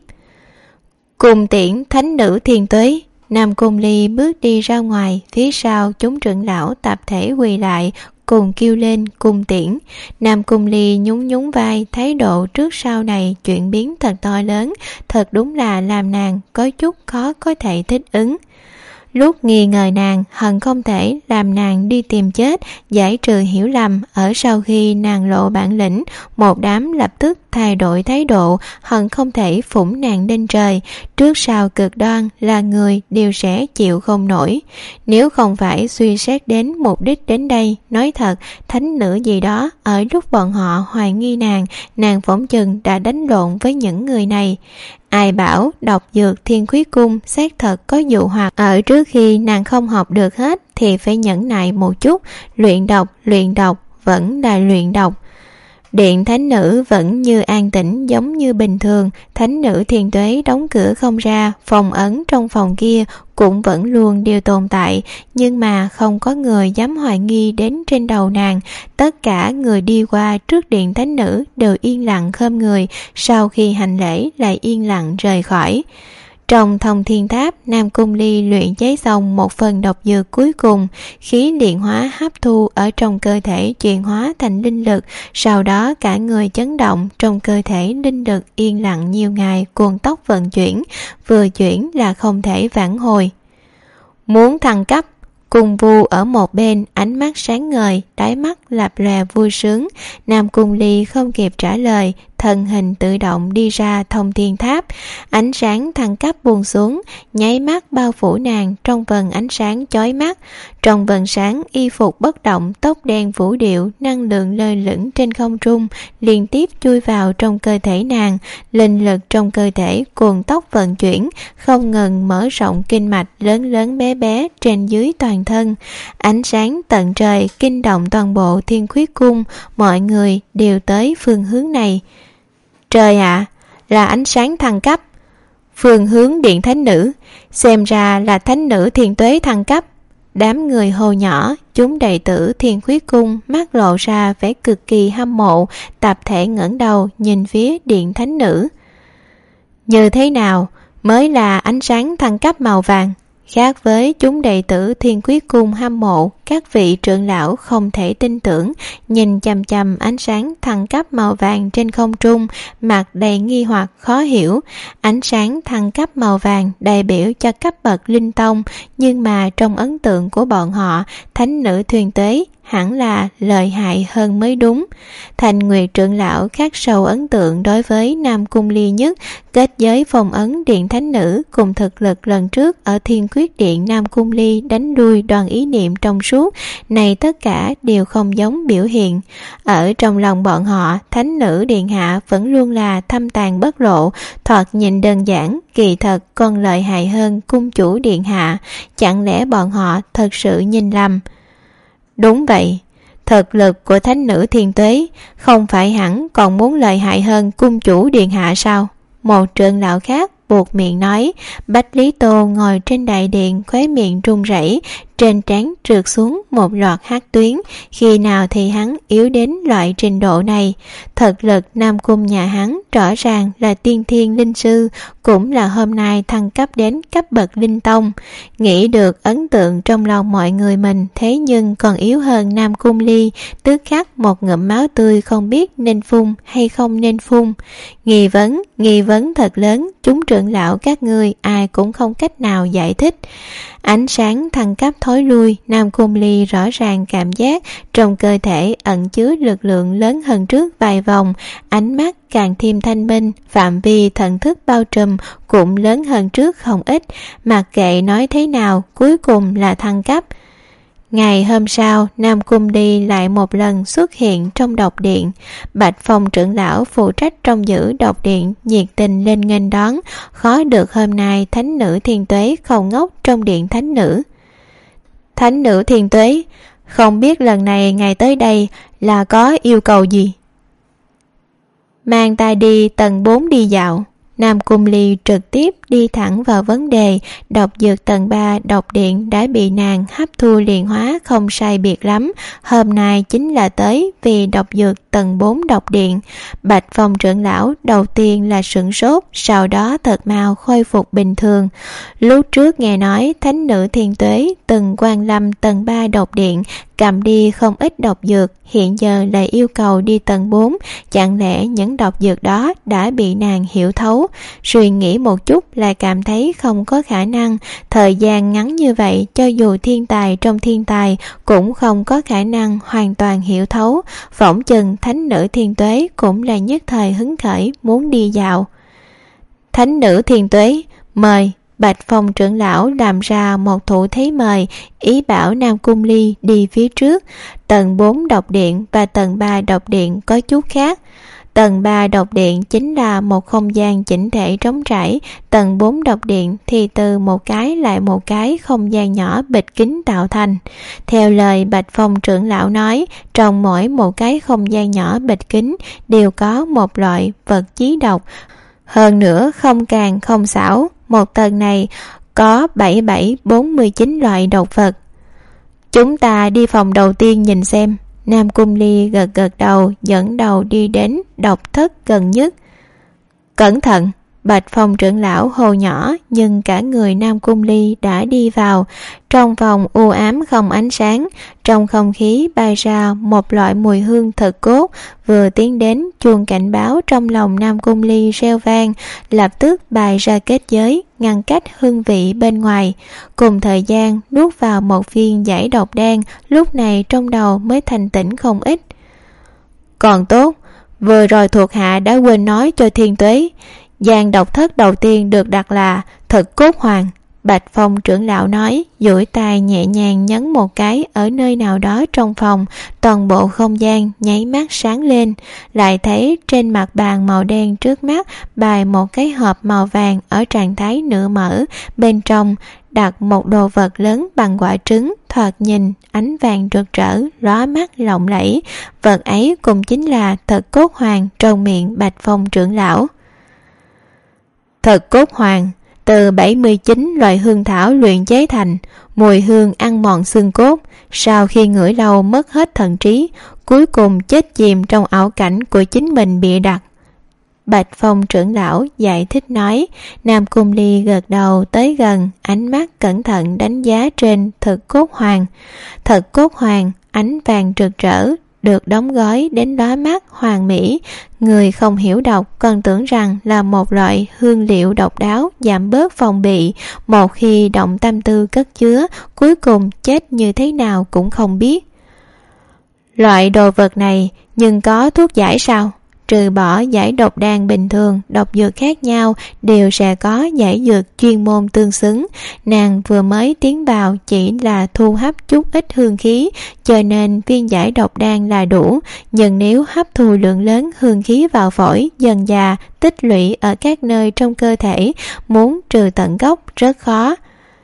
Cùng tiễn thánh nữ Thiên Tuế. Nam Cung Ly bước đi ra ngoài, phía sau chúng trưởng lão tập thể quỳ lại, cùng kêu lên cùng tiễn. Nam Cung Ly nhún nhún vai, thái độ trước sau này chuyển biến thật to lớn, thật đúng là làm nàng có chút khó có thể thích ứng. Lúc nghi ngờ nàng, hận không thể làm nàng đi tìm chết, giải trừ hiểu lầm. Ở sau khi nàng lộ bản lĩnh, một đám lập tức thay đổi thái độ, hận không thể phủng nàng lên trời. Trước sau cực đoan là người đều sẽ chịu không nổi. Nếu không phải suy xét đến mục đích đến đây, nói thật, thánh nữ gì đó, ở lúc bọn họ hoài nghi nàng phỏng chừng đã đánh lộn với những người này. Ai bảo độc dược Thiên Khuyết Cung xác thật có dụ hoặc, ở trước khi nàng không học được hết thì phải nhẫn nại một chút. Luyện độc vẫn là luyện độc. Điện thánh nữ vẫn như an tĩnh giống như bình thường. Thánh nữ Thiên Tuế đóng cửa không ra, phòng ấn trong phòng kia cũng vẫn luôn đều tồn tại, nhưng mà không có người dám hoài nghi đến trên đầu nàng. Tất cả người đi qua trước điện thánh nữ đều yên lặng khom người, sau khi hành lễ lại yên lặng rời khỏi. Trong Thông Thiên Tháp, Nam Cung Ly luyện chế xong một phần độc dược cuối cùng, khí luyện hóa hấp thu ở trong cơ thể chuyển hóa thành linh lực, sau đó cả người chấn động, trong cơ thể linh lực yên lặng nhiều ngày cuồng tốc vận chuyển, vừa chuyển là không thể vãn hồi. Muốn thăng cấp, Cung Vu ở một bên ánh mắt sáng ngời, đáy mắt lập lòe vui sướng. Nam Cung Ly không kịp trả lời, thân hình tự động đi ra thông thiên tháp. Ánh sáng thăng cấp buông xuống, nháy mắt bao phủ nàng trong vầng ánh sáng chói mắt. Trong vầng sáng, y phục bất động, tóc đen vũ điệu, năng lượng lơ lửng trên không trung liên tiếp chui vào trong cơ thể nàng. Linh lực trong cơ thể cuồng tốc vận chuyển, không ngừng mở rộng kinh mạch lớn lớn bé bé trên dưới toàn thân. Ánh sáng tận trời kinh động toàn bộ Thiên Khuyết Cung, mọi người đều tới phương hướng này. Trời ạ, là ánh sáng thăng cấp. Phương hướng Điện Thánh Nữ, xem ra là Thánh Nữ Thiên Tuế thăng cấp. Đám người hô nhỏ, chúng đệ tử Thiên Khuyết Cung mắt lộ ra vẻ cực kỳ hâm mộ, tập thể ngẩng đầu nhìn phía Điện Thánh Nữ. Như thế nào mới là ánh sáng thăng cấp màu vàng? Khác với chúng đệ tử Thiên Khuyết Cung hâm mộ, các vị trưởng lão không thể tin tưởng, nhìn chằm chằm ánh sáng thăng cấp màu vàng trên không trung, mặt đầy nghi hoặc khó hiểu. Ánh sáng thăng cấp màu vàng đại biểu cho cấp bậc linh tông, nhưng mà trong ấn tượng của bọn họ, Thánh Nữ Thiên Tuế hẳn là lợi hại hơn mới đúng. Thành Nguyệt trưởng lão khắc sâu ấn tượng đối với Nam Cung Ly Nhất, kết giới phong ấn Điện Thánh Nữ cùng thực lực lần trước ở Thiên Quyết Điện Nam Cung Ly đánh lui Đoàn Ý Niệm trong suốt, này tất cả đều không giống biểu hiện. Ở trong lòng bọn họ, Thánh Nữ Điện Hạ vẫn luôn là thâm tàng bất lộ, thoạt nhìn đơn giản, kỳ thật còn lợi hại hơn Cung chủ Điện Hạ. Chẳng lẽ bọn họ thật sự nhìn lầm? Đúng vậy, thực lực của Thánh Nữ Thiên Tuế không phải hẳn còn muốn lợi hại hơn Cung chủ Điện Hạ sao? Một trưởng lão khác buộc miệng nói. Bách Lý Tô ngồi trên đại điện, khóe miệng run rẩy, trên trán trượt xuống một loạt hắc tuyến. Khi nào thì hắn yếu đến loại trình độ này? Thực lực Nam Cung nhà hắn rõ ràng là tiên thiên linh sư, cũng là hôm nay thăng cấp đến cấp bậc linh tông. Nghĩ được ấn tượng trong lòng mọi người mình thế nhưng còn yếu hơn Nam Cung Ly, tức khắc một ngụm máu tươi không biết nên phun hay không nên phun. Nghi vấn thật lớn, chúng trưởng lão các ngươi ai cũng không cách nào giải thích. Ánh sáng thăng cấp thối lui, Nam Cung Ly rõ ràng cảm giác trong cơ thể ẩn chứa lực lượng lớn hơn trước vài vòng, ánh mắt càng thêm thanh minh, phạm vi thần thức bao trùm cũng lớn hơn trước không ít. Mặc kệ nói thế nào, cuối cùng là thăng cấp. Ngày hôm sau, Nam Cung Ly lại một lần xuất hiện trong độc điện. Bạch Phong trưởng lão phụ trách trông giữ độc điện nhiệt tình lên nghênh đón. Khó được hôm nay Thánh Nữ Thiên Tuế không ngốc trong điện Thánh Nữ. Thánh Nữ Thiên Tuế, không biết lần này ngài tới đây là có yêu cầu gì? Mang ta đi tầng 4 đi dạo. Nam Cung Ly trực tiếp đi thẳng vào vấn đề. Độc dược tầng 3 độc điện đã bị nàng hấp thu luyện hóa không sai biệt lắm. Hôm nay chính là tới vì độc dược tầng 4 độc điện. Bạch Phong trưởng lão đầu tiên là sửng sốt, sau đó thật mau khôi phục bình thường. Lúc trước nghe nói Thánh Nữ Thiên Tuế từng quan lâm tầng 3 độc điện, cầm đi không ít độc dược, hiện giờ lại yêu cầu đi tầng 4, chẳng lẽ những độc dược đó đã bị nàng hiểu thấu? Suy nghĩ một chút lại cảm thấy không có khả năng, thời gian ngắn như vậy cho dù thiên tài trong thiên tài cũng không có khả năng hoàn toàn hiểu thấu. Phỏng chừng Thánh Nữ Thiên Tuế cũng là nhất thời hứng khởi muốn đi dạo. Thánh Nữ Thiên Tuế, mời. Bạch Phong trưởng lão làm ra một thủ thế mời, ý bảo Nam Cung Ly đi phía trước. Tầng 4 độc điện và tầng 3 độc điện có chút khác. Tầng 3 độc điện chính là một không gian chỉnh thể trống trải, tầng 4 độc điện thì từ một cái lại một cái không gian nhỏ bịt kín tạo thành. Theo lời Bạch Phong trưởng lão nói, trong mỗi một cái không gian nhỏ bịt kín đều có một loại vật chí độc, hơn nữa không càng không xảo. Một tầng này có 7749 loại độc vật. Chúng ta đi phòng đầu tiên nhìn xem. Nam Cung Ly gật đầu, dẫn đầu đi đến độc thất gần nhất. Cẩn thận! Bạch Phong trưởng lão hô nhỏ, nhưng cả người Nam Cung Ly đã đi vào. Trong phòng u ám không ánh sáng, trong không khí bay ra một loại mùi hương thật cốt. Vừa tiến đến, chuông cảnh báo trong lòng Nam Cung Ly reo vang, lập tức bày ra kết giới, ngăn cách hương vị bên ngoài. Cùng thời gian nuốt vào một viên giải độc đan, lúc này trong đầu mới thành tỉnh không ít. Còn tốt, Vừa rồi thuộc hạ đã quên nói cho Thiên Tuế, gian độc thất đầu tiên được đặt là Thực Cốt Hoàng. Bạch Phong trưởng lão nói, duỗi tay nhẹ nhàng nhấn một cái ở nơi nào đó trong phòng, toàn bộ không gian nháy mắt sáng lên. Lại thấy trên mặt bàn màu đen trước mắt bày một cái hộp màu vàng ở trạng thái nửa mở, bên trong đặt một đồ vật lớn bằng quả trứng, thoạt nhìn ánh vàng rực rỡ, lóa mắt lộng lẫy. Vật ấy cũng chính là Thực Cốt Hoàng trong miệng Bạch Phong trưởng lão. Thực Cốt Hoàng từ 79 loại hương thảo luyện chế thành, mùi hương ăn mòn xương cốt, sau khi ngửi lâu mất hết thần trí, cuối cùng chết chìm trong ảo cảnh của chính mình bịa đặt. Bạch Phong trưởng lão giải thích nói. Nam Cung Ly gật đầu tới gần, ánh mắt cẩn thận đánh giá trên Thực Cốt Hoàng. Thực Cốt Hoàng ánh vàng rực rỡ, được đóng gói đến lóa mắt hoàn mỹ. Người không hiểu độc còn tưởng rằng là một loại hương liệu độc đáo giảm bớt phòng bị, một khi động tâm tư cất chứa, cuối cùng chết như thế nào cũng không biết. Loại đồ vật này nhưng có thuốc giải sao? Trừ bỏ giải độc đan bình thường, độc dược khác nhau đều sẽ có giải dược chuyên môn tương xứng. Nàng vừa mới tiến vào chỉ là thu hấp chút ít hương khí, cho nên viên giải độc đan là đủ. Nhưng nếu hấp thu lượng lớn hương khí vào phổi, dần dà tích lũy ở các nơi trong cơ thể, muốn trừ tận gốc rất khó.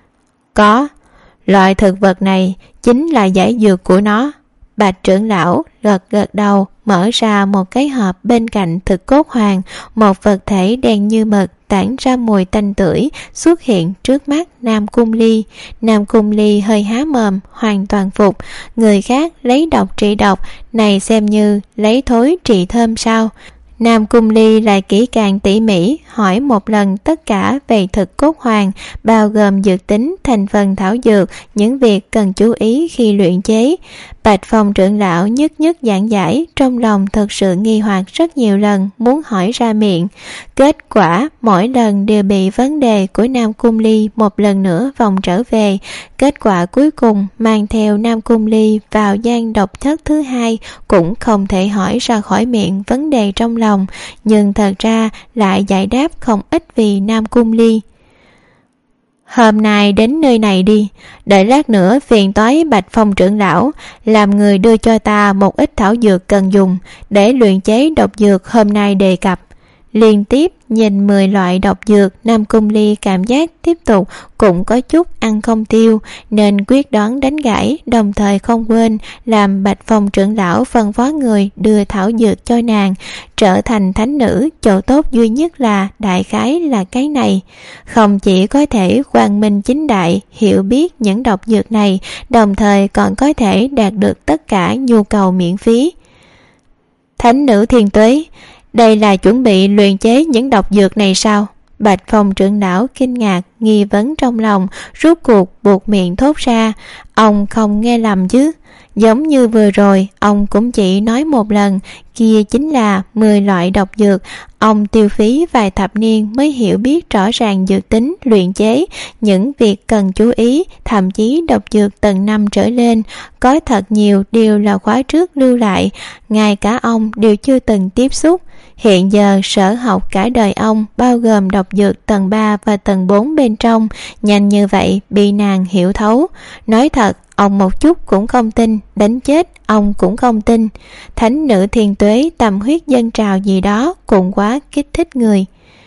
Có, loại thực vật này chính là giải dược của nó. Bạch trưởng lão gật đầu, mở ra một cái hộp bên cạnh Thực Cốt Hoàng. Một vật thể đen như mực tản ra mùi tanh tưởi xuất hiện trước mắt Nam Cung Ly. Nam Cung Ly hơi há mồm, hoàn toàn phục. Người khác lấy độc trị độc, này xem như lấy thối trị thơm sao? Nam Cung Ly lại kỹ càng tỉ mỉ hỏi một lần tất cả về Thực Cốt Hoàng, bao gồm dược tính, thành phần thảo dược, những việc cần chú ý khi luyện chế. Bạch Phong trưởng lão nhất giảng giải, trong lòng thật sự nghi hoặc rất nhiều lần muốn hỏi ra miệng. Kết quả mỗi lần đều bị vấn đề của Nam Cung Ly một lần nữa vòng trở về. Kết quả cuối cùng mang theo Nam Cung Ly vào gian độc thất thứ hai, cũng không thể hỏi ra khỏi miệng vấn đề trong lòng, nhưng thật ra lại giải đáp không ít vì Nam Cung Ly. Hôm nay đến nơi này đi, đợi lát nữa phiền toái Bạch Phong trưởng lão làm người đưa cho ta một ít thảo dược cần dùng để luyện chế độc dược hôm nay đề cập. Liên tiếp nhìn 10 loại độc dược, Nam Cung Ly cảm giác tiếp tục cũng có chút ăn không tiêu, nên quyết đoán đánh gãy, đồng thời không quên làm Bạch Phong trưởng lão phân phó người đưa thảo dược cho nàng. Trở thành thánh nữ, chỗ tốt duy nhất là đại khái là cái này, không chỉ có thể quang minh chính đại hiểu biết những độc dược này, đồng thời còn có thể đạt được tất cả nhu cầu miễn phí. Thánh nữ Thiên Tuế, đây là chuẩn bị luyện chế những độc dược này sao? Bạch Phong trưởng lão kinh ngạc, nghi vấn trong lòng, rốt cuộc buộc miệng thốt ra. Ông không nghe lầm chứ? Giống như vừa rồi, ông cũng chỉ nói một lần, kia chính là 10 loại độc dược. Ông tiêu phí vài thập niên mới hiểu biết rõ ràng dược tính, luyện chế, những việc cần chú ý, thậm chí độc dược tầng 5 trở lên, có thật nhiều đều là khóa trước lưu lại, ngay cả ông đều chưa từng tiếp xúc. Hiện giờ sở học cả đời ông bao gồm độc dược tầng 3 và tầng 4 bên trong, nhanh như vậy bị nàng hiểu thấu. Nói thật, ông một chút cũng không tin, đánh chết ông cũng không tin. Thánh nữ Thiên Tuế tâm huyết dâng trào gì đó cũng quá kích thích người.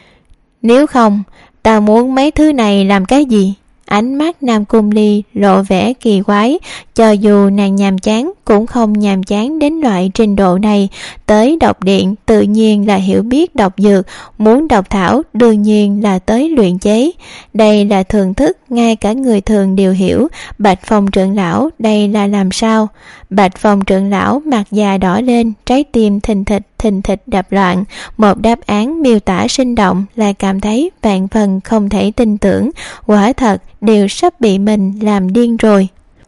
Nếu không, ta muốn mấy thứ này làm cái gì? Ánh mắt Nam Cung Ly lộ vẻ kỳ quái, cho dù nàng nhàm chán cũng không nhàm chán đến loại trình độ này. Tới độc điện tự nhiên là hiểu biết độc dược, muốn độc thảo đương nhiên là tới luyện chế. Đây là thường thức, ngay cả người thường đều hiểu. Bạch Phong trưởng lão đây là làm sao? Bạch Phong trưởng lão mặt già đỏ lên, trái tim thình thịch đập loạn. Một đáp án miêu tả sinh động, lại cảm thấy vạn phần không thể tin tưởng. Quả thật đều sắp bị mình làm điên rồi.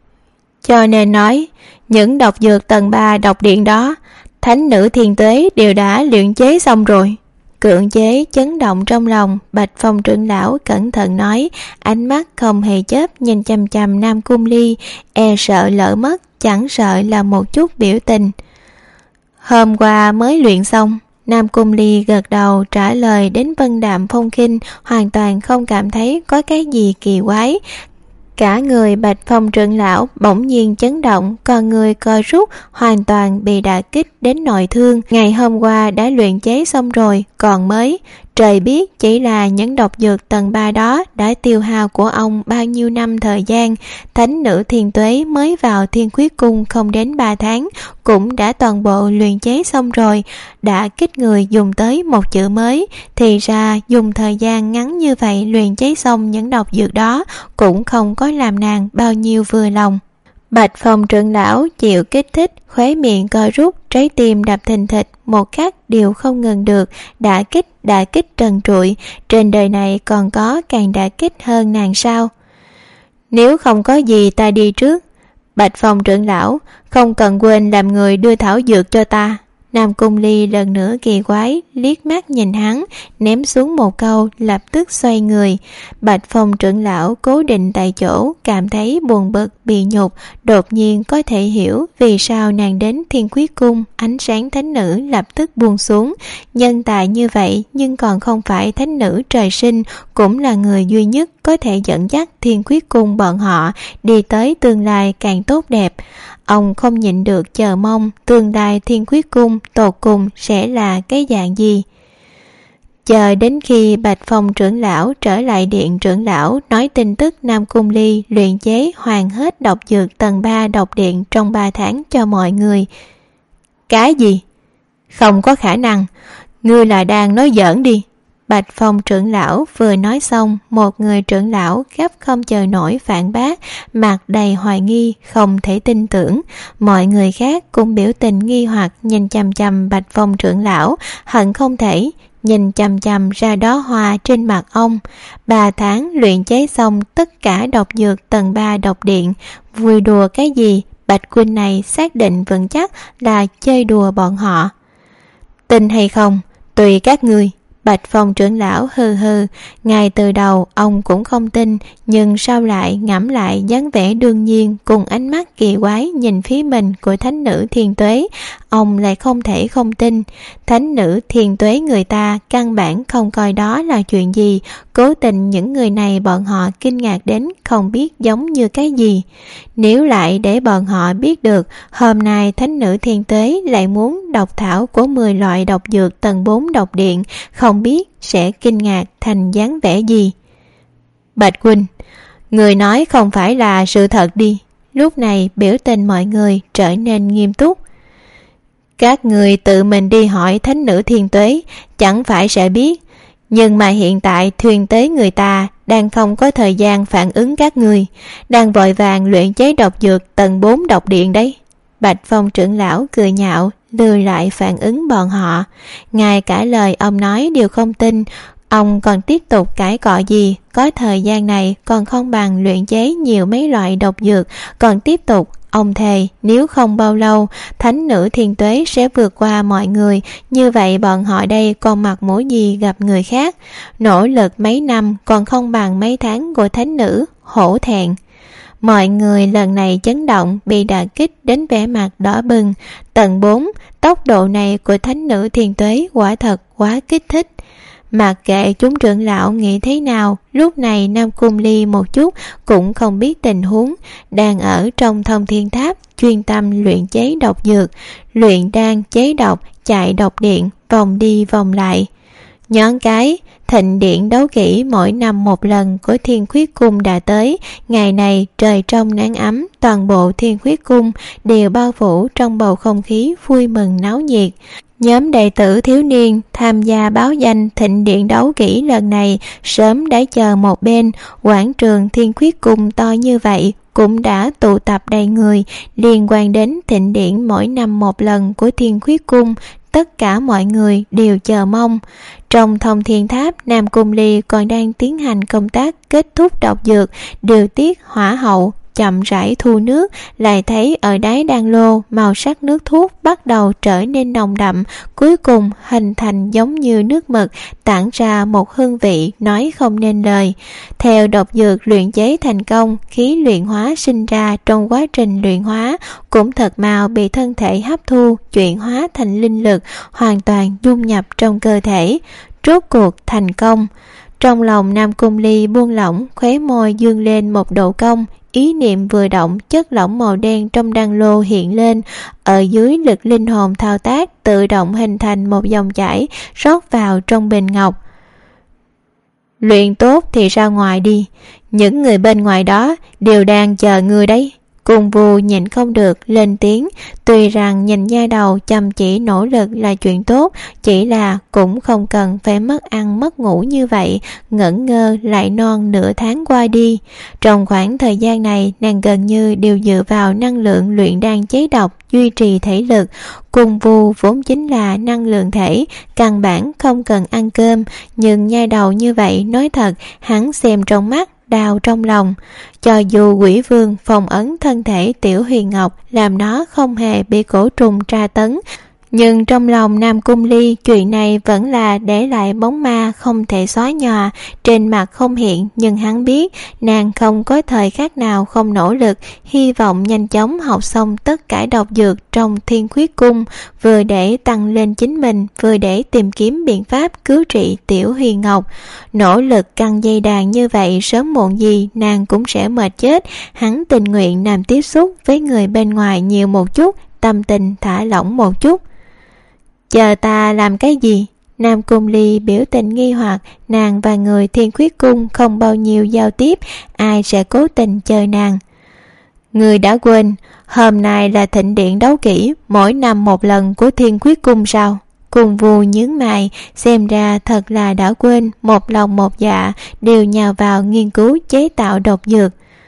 Cho nên nói, những độc dược tầng 3 độc điện đó, thánh nữ Thiên Tuế đều đã luyện chế xong rồi. Cưỡng chế chấn động trong lòng, Bạch Phong trưởng lão cẩn thận nói, ánh mắt không hề chớp nhìn chằm chằm Nam Cung Ly, e sợ lỡ mất, chẳng sợ là một chút biểu tình. Hôm qua mới luyện xong. Nam Cung Ly gật đầu trả lời đến vân đạm phong khinh, hoàn toàn không cảm thấy có cái gì kỳ quái. Cả người Bạch Phong trưởng lão bỗng nhiên chấn động, còn người co rút, hoàn toàn bị đả kích đến nội thương. Ngày hôm qua đã luyện chế xong rồi, còn mới. Trời biết chỉ là những độc dược tầng 3 đó đã tiêu hao của ông bao nhiêu năm thời gian. Thánh nữ Thiên Tuế mới vào Thiên Khuyết Cung không đến 3 tháng, cũng đã toàn bộ luyện chế xong rồi. Đã kích người dùng tới một chữ mới, thì ra dùng thời gian ngắn như vậy luyện chế xong những độc dược đó cũng không có làm nàng bao nhiêu vừa lòng. Bạch Phong trưởng lão chịu kích thích, khóe miệng co rút, trái tim đập thình thịch, một khắc đều không ngừng được. Đả kích trần trụi, trên đời này còn có càng đả kích hơn nàng sao? Nếu không có gì ta đi trước. Bạch Phong trưởng lão, không cần quên làm người đưa thảo dược cho ta. Nam Cung Ly lần nữa kỳ quái liếc mắt nhìn hắn, ném xuống một câu, lập tức xoay người. Bạch Phong trưởng lão cố định tại chỗ, cảm thấy buồn bực bị nhục, đột nhiên có thể hiểu vì sao nàng đến Thiên Khuyết Cung. Ánh sáng thánh nữ lập tức buông xuống. Nhân tài như vậy nhưng còn không phải thánh nữ trời sinh, cũng là người duy nhất có thể dẫn dắt Thiên Khuyết Cung bọn họ đi tới tương lai càng tốt đẹp. Ông không nhịn được chờ mong tương lai Thiên Khuyết Cung tột cùng sẽ là cái dạng gì. Chờ đến khi Bạch Phong trưởng lão trở lại điện trưởng lão nói tin tức Nam Cung Ly luyện chế hoàn hết độc dược tầng 3 độc điện trong 3 tháng cho mọi người. Cái gì? Không có khả năng, ngươi là đang nói giỡn đi. Bạch Phong trưởng lão vừa nói xong, một người trưởng lão gấp không chờ nổi phản bác, mặt đầy hoài nghi, không thể tin tưởng. Mọi người khác cũng biểu tình nghi hoặc nhìn chằm chằm Bạch Phong trưởng lão, hận không thể nhìn chằm chằm ra đóa hoa trên mặt ông. 3 tháng luyện chế xong tất cả độc dược tầng 3 độc điện, vui đùa cái gì? Bạch huynh này xác định vững chắc là chơi đùa bọn họ. Tin hay không, tùy các ngươi. Bạch Phong trưởng lão hừ hừ, ngay từ đầu ông cũng không tin, nhưng sau lại ngẫm lại dáng vẻ đương nhiên cùng ánh mắt kỳ quái nhìn phía mình của thánh nữ Thiên Tuế, ông lại không thể không tin. Thánh nữ Thiên Tuế người ta căn bản không coi đó là chuyện gì, cố tình những người này bọn họ kinh ngạc đến không biết giống như cái gì. Nếu lại để bọn họ biết được hôm nay thánh nữ Thiên Tuế lại muốn độc thảo của 10 loại độc dược tầng 4 độc điện, không biết sẽ kinh ngạc thành dáng vẻ gì. Bạch huynh, người nói không phải là sự thật đi. Lúc này biểu tình mọi người trở nên nghiêm túc. Các người tự mình đi hỏi thánh nữ Thiên Tuế chẳng phải sẽ biết. Nhưng mà hiện tại Thuyền Tế người ta đang không có thời gian phản ứng các người, đang vội vàng luyện chế độc dược tầng 4 độc điện đấy. Bạch Phong trưởng lão cười nhạo, lừa lại phản ứng bọn họ. Ngay cả lời ông nói đều không tin, ông còn tiếp tục cãi cọ gì? Có thời gian này còn không bằng luyện chế nhiều mấy loại độc dược, còn tiếp tục. Ông thề nếu không bao lâu thánh nữ Thiên Tuế sẽ vượt qua mọi người, như vậy bọn họ đây còn mặt mũi gì gặp người khác. Nỗ lực mấy năm còn không bằng mấy tháng của thánh nữ, hổ thẹn. Mọi người lần này chấn động, bị đả kích đến vẻ mặt đỏ bừng. Tầng 4, tốc độ này của thánh nữ Thiên Tuế quả thật quá kích thích. Mặc kệ chúng trưởng lão nghĩ thế nào, lúc này Nam Cung Ly một chút cũng không biết tình huống, đang ở trong Thông Thiên Tháp chuyên tâm luyện chế độc dược, luyện đan chế độc, chạy độc điện, vòng đi vòng lại. Nhón cái, thịnh điện đấu kỹ mỗi năm một lần của Thiên Khuyết Cung đã tới. Ngày này trời trong nắng ấm, toàn bộ Thiên Khuyết Cung đều bao phủ trong bầu không khí vui mừng náo nhiệt. Nhóm đệ tử thiếu niên tham gia báo danh thịnh điện đấu kỹ lần này sớm đã chờ một bên. Quảng trường Thiên Khuyết Cung to như vậy cũng đã tụ tập đầy người. Liên quan đến thịnh điện mỗi năm một lần của Thiên Khuyết Cung, tất cả mọi người đều chờ mong. Trong Thông Thiên Tháp, Nam Cung Ly còn đang tiến hành công tác kết thúc độc dược, điều tiết hỏa hậu. chậm rãi thu nước, lại thấy ở đáy đan lô màu sắc nước thuốc bắt đầu trở nên nồng đậm, cuối cùng hình thành giống như nước mực, tản ra một hương vị nói không nên lời. Theo độc dược luyện chế thành công, khí luyện hóa sinh ra trong quá trình luyện hóa cũng thật mau bị thân thể hấp thu, chuyển hóa thành linh lực, hoàn toàn dung nhập trong cơ thể. Rốt cuộc thành công. Trong lòng Nam Cung Ly buông lỏng, khóe môi dương lên một độ cong, ý niệm vừa động, chất lỏng màu đen trong đan lô hiện lên, ở dưới lực linh hồn thao tác tự động hình thành một dòng chảy rót vào trong bình ngọc. Luyện tốt thì ra ngoài đi, những người bên ngoài đó đều đang chờ ngươi đấy. Cung Vu nhịn không được lên tiếng, tuy rằng nhìn nha đầu chăm chỉ nỗ lực là chuyện tốt, chỉ là cũng không cần phải mất ăn mất ngủ như vậy. Ngẩn ngơ lại non nửa tháng qua đi, trong khoảng thời gian này nàng gần như đều dựa vào năng lượng luyện đan chế độc duy trì thể lực. Cung Vu vốn chính là năng lượng thể, căn bản không cần ăn cơm, nhưng nha đầu như vậy nói thật hắn xem trong mắt, đau trong lòng. Cho dù Quỷ Vương phong ấn thân thể Tiểu Huyền Ngọc làm nó không hề bị cổ trùng tra tấn, nhưng trong lòng Nam Cung Ly chuyện này vẫn là để lại bóng ma không thể xóa nhòa, trên mặt không hiện, nhưng hắn biết nàng không có thời khắc nào không nỗ lực, hy vọng nhanh chóng học xong tất cả độc dược trong Thiên Khuyết Cung, vừa để tăng lên chính mình, vừa để tìm kiếm biện pháp cứu trị Tiểu Huyền Ngọc. Nỗ lực căng dây đàn như vậy, sớm muộn gì nàng cũng sẽ mệt chết. Hắn tình nguyện làm tiếp xúc với người bên ngoài nhiều một chút, tâm tình thả lỏng một chút. Chờ ta làm cái gì? Nam Cung Ly biểu tình nghi hoặc, nàng và người Thiên Khuyết Cung không bao nhiêu giao tiếp, ai sẽ cố tình chờ nàng. Người đã quên, hôm nay là thịnh điện đấu kỹ, mỗi năm một lần của Thiên Khuyết Cung sao? Cung Vu nhướng mày, xem ra thật là đã quên, một lòng một dạ đều nhào vào nghiên cứu chế tạo độc dược.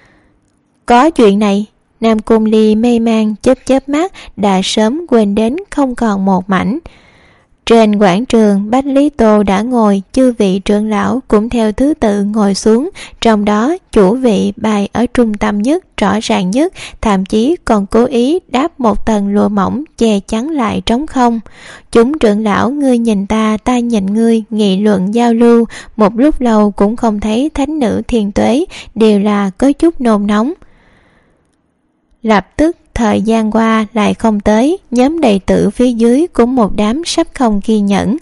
Có chuyện này. Nam Cung Ly mê man chớp mắt, đã sớm quên đến không còn một mảnh. Trên quảng trường, Bách Lý Tô đã ngồi, chư vị trưởng lão cũng theo thứ tự ngồi xuống, trong đó chủ vị bài ở trung tâm nhất, rõ ràng nhất, thậm chí còn cố ý đáp một tầng lụa mỏng che chắn lại trống không. Chúng trưởng lão ngươi nhìn ta, ta nhìn ngươi, nghị luận giao lưu, một lúc lâu cũng không thấy thánh nữ Thiên Tuế, đều là có chút nôn nóng. Lập tức thời gian qua lại không tới, nhóm đệ tử phía dưới cũng một đám sắp không kiên nhẫn.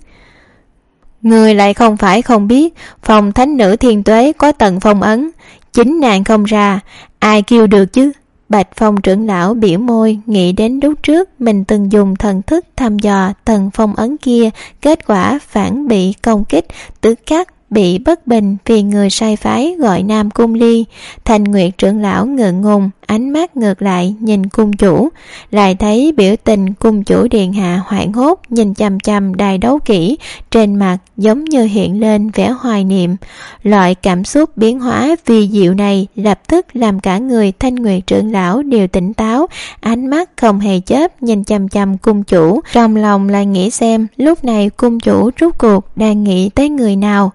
Người lại không phải không biết, phòng thánh nữ Thiên Tuế có tầng phong ấn, chính nàng không ra, ai kêu được chứ? Bạch Phong trưởng lão biểu môi, nghĩ đến lúc trước mình từng dùng thần thức thăm dò tầng phong ấn kia, kết quả phản bị công kích, tức khắc bị bất bình vì người sai phái gọi Nam Cung Ly. Thanh Nguyệt trưởng lão ngượng ngùng, ánh mắt ngược lại nhìn cung chủ, lại thấy biểu tình cung chủ điện hạ hoảng hốt nhìn chằm chằm đài đấu kỹ, trên mặt giống như hiện lên vẻ hoài niệm. Loại cảm xúc biến hóa vì diệu này lập tức làm cả người Thanh Nguyệt trưởng lão đều tỉnh táo, ánh mắt không hề chớp nhìn chằm chằm cung chủ, trong lòng lại nghĩ xem lúc này cung chủ rốt cuộc đang nghĩ tới người nào.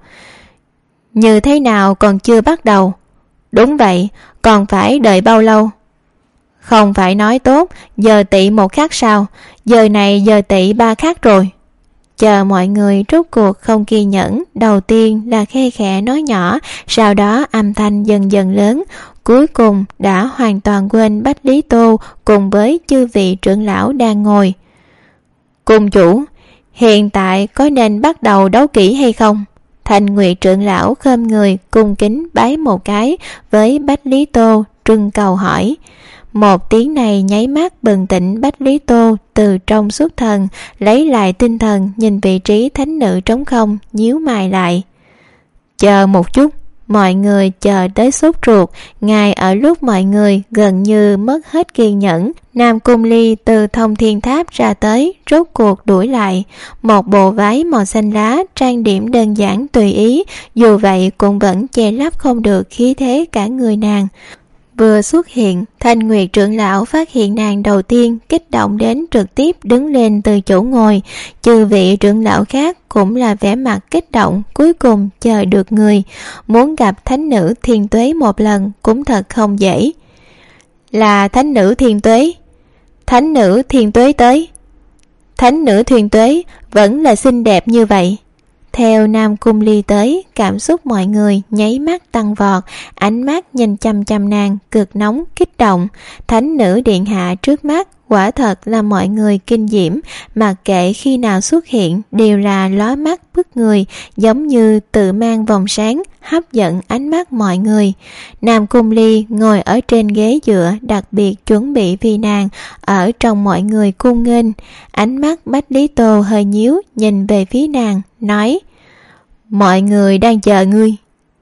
Như thế nào còn chưa bắt đầu? Đúng vậy, còn phải đợi bao lâu? Không phải nói tốt giờ tỵ 1 khắc sao? Giờ này giờ tỵ 3 khắc rồi. Chờ mọi người rốt cuộc không kiên nhẫn, đầu tiên là khe khẽ nói nhỏ, sau đó âm thanh dần dần lớn, cuối cùng đã hoàn toàn quên Bách Lý Tô cùng với chư vị trưởng lão đang ngồi. Cung chủ, hiện tại có nên bắt đầu đấu kỹ hay không? Thanh Nguyệt trưởng lão khom người cung kính bái một cái với Bách Lý Tô, trưng cầu hỏi. Một tiếng này nháy mắt bừng tỉnh Bách Lý Tô từ trong xuất thần, lấy lại tinh thần nhìn vị trí thánh nữ trống không, nhíu mày lại. Chờ một chút. Mọi người chờ tới sốt ruột, ngay ở lúc mọi người gần như mất hết kiên nhẫn, Nam Cung Ly từ Thông Thiên Tháp ra tới, rốt cuộc đuổi lại. Một bộ váy màu xanh lá, trang điểm đơn giản tùy ý, dù vậy cũng vẫn che lấp không được khí thế cả người nàng. Vừa xuất hiện, Thanh Nguyệt trưởng lão phát hiện nàng đầu tiên, kích động đến trực tiếp đứng lên từ chỗ ngồi. Chư vị trưởng lão khác cũng là vẻ mặt kích động, cuối cùng chờ được người. Muốn gặp thánh nữ Thiên Tuế một lần cũng thật không dễ. Là thánh nữ Thiên Tuế. Thánh nữ Thiên Tuế tới. Thánh nữ Thiên Tuế vẫn là xinh đẹp như vậy. Theo Nam Cung Ly tới, cảm xúc mọi người nháy mắt tăng vọt, ánh mắt nhìn chăm chăm nàng cực nóng kích động. Thánh nữ điện hạ trước mắt quả thật là mọi người kinh diễm, mặc kệ khi nào xuất hiện đều là lóa mắt bức người, giống như tự mang vòng sáng hấp dẫn ánh mắt mọi người. Nam Cung Ly ngồi ở trên ghế dựa đặc biệt chuẩn bị vì nàng, ở trong mọi người cung nghênh. Ánh mắt Bách Lý Tô hơi nhíu nhìn về phía nàng, nói: mọi người đang chờ ngươi.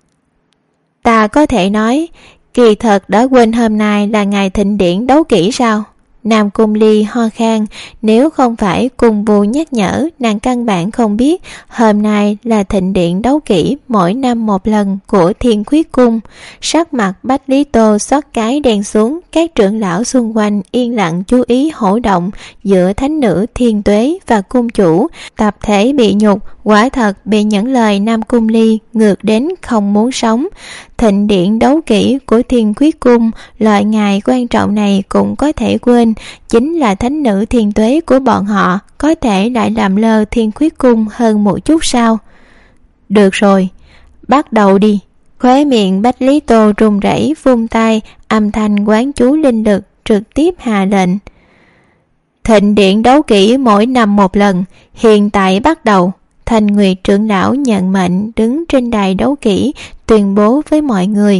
Ta có thể nói, kỳ thật đã quên hôm nay là ngày thịnh điển đấu kỹ sao? Nam Cung Ly ho khan, nếu không phải Cung Vu nhắc nhở, nàng căn bản không biết hôm nay là thịnh điện đấu kỹ mỗi năm một lần của Thiên Khuyết Cung. Sắc mặt Bách Lý Tô xót cái đen xuống, các trưởng lão xung quanh yên lặng chú ý hổ động giữa thánh nữ Thiên Tuế và cung chủ. Tập thể bị nhục, quả thật bị những lời Nam Cung Ly ngược đến không muốn sống. Thịnh điện đấu kỹ của Thiên Khuyết Cung, loại ngày quan trọng này cũng có thể quên, chính là thánh nữ Thiên Tuế của bọn họ có thể lại làm lơ Thiên Khuyết Cung hơn một chút sao? Được rồi, bắt đầu đi. Khóe miệng Bách Lý Tô run rẩy, vung tay, âm thanh quán chú linh lực trực tiếp hạ lệnh. Thịnh điện đấu kỹ mỗi năm một lần, hiện tại bắt đầu. Thanh Nguyệt trưởng lão nhận mệnh đứng trên đài đấu kỹ, tuyên bố với mọi người.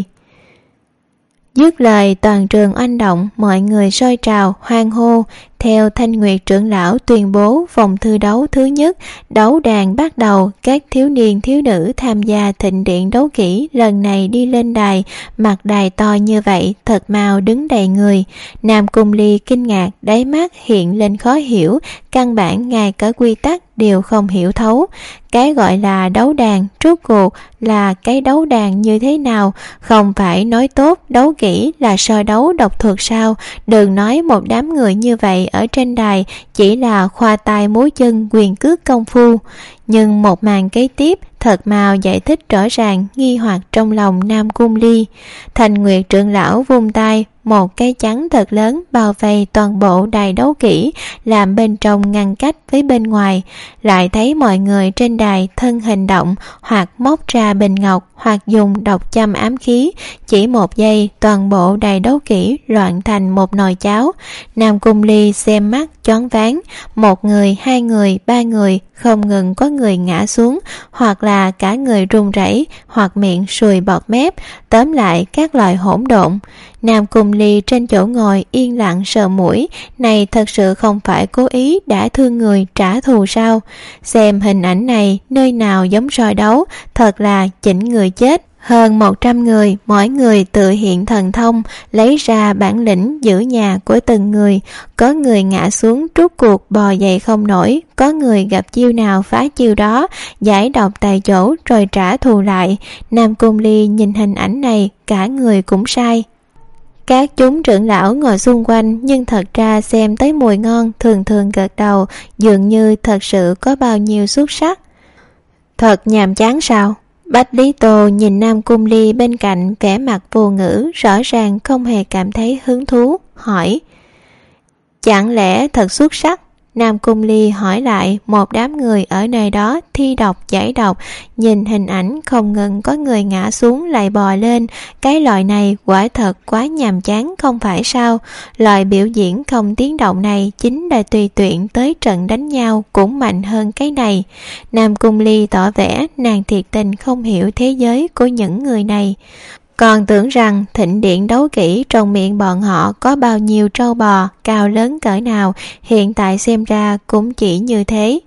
Dứt lời toàn trường oanh động, mọi người sôi trào, hoan hô. Theo Thanh Nguyệt trưởng lão tuyên bố vòng thư đấu thứ nhất, đấu đàn bắt đầu. Các thiếu niên thiếu nữ tham gia thịnh điện đấu kỹ lần này đi lên đài, mặt đài to như vậy, thật mau đứng đầy người. Nam Cung Ly kinh ngạc, đáy mắt hiện lên khó hiểu, căn bản ngay cả quy tắc đều không hiểu thấu. Cái gọi là đấu đàn rốt cuộc là cái đấu đàn như thế nào? Không phải nói tốt đấu kỹ là so đấu độc thuật sao? Đừng nói một đám người như vậy ở trên đài chỉ là khoa tay múa chân quyền cước công phu. Nhưng một màn kế tiếp thật mau giải thích rõ ràng nghi hoặc trong lòng Nam Cung Ly. Thành Nguyệt trưởng lão vung tay, một cái chắn thật lớn bao vây toàn bộ đài đấu kỹ, làm bên trong ngăn cách với bên ngoài. Lại thấy mọi người trên đài thân hình động, hoặc móc ra bình ngọc, hoặc dùng độc châm ám khí. Chỉ một giây, toàn bộ đài đấu kỹ loạn thành một nồi cháo. Nam Cung Ly xem mắt choáng váng, một người, hai người, ba người, không ngừng có người ngã xuống, hoặc là cả người run rẩy, hoặc miệng sùi bọt mép, tóm lại các loại hỗn độn. Nam Cung Ly trên chỗ ngồi yên lặng sờ mũi, này thật sự không phải cố ý đã thương người trả thù sao? Xem hình ảnh này, nơi nào giống soi đấu, thật là chỉnh người chết. Hơn 100 người, mỗi người tự hiện thần thông, lấy ra bản lĩnh giữ nhà của từng người. Có người ngã xuống rút cuộc bò dậy không nổi, có người gặp chiêu nào phá chiêu đó, giải độc tại chỗ rồi trả thù lại. Nam Cung Ly nhìn hình ảnh này, cả người cũng sai. Các chúng trưởng lão ngồi xung quanh nhưng thật ra xem tới mùi ngon, thường thường gật đầu, dường như thật sự có bao nhiêu xuất sắc. Thật nhàm chán sao? Bách Lý Tô nhìn Nam Cung Ly bên cạnh, vẻ mặt vô ngữ, rõ ràng không hề cảm thấy hứng thú, hỏi. Chẳng lẽ thật xuất sắc? Nam Cung Ly hỏi lại. Một đám người ở nơi đó thi độc giải độc, nhìn hình ảnh không ngừng có người ngã xuống lại bò lên. Cái loại này quả thật quá nhàm chán không phải sao? Loại biểu diễn không tiếng động này chính là tùy tiện tới trận đánh nhau cũng mạnh hơn cái này. Nam Cung Ly tỏ vẻ nàng thiệt tình không hiểu thế giới của những người này, còn tưởng rằng thịnh điện đấu kỹ trong miệng bọn họ có bao nhiêu trâu bò cao lớn cỡ nào, hiện tại xem ra cũng chỉ như thế.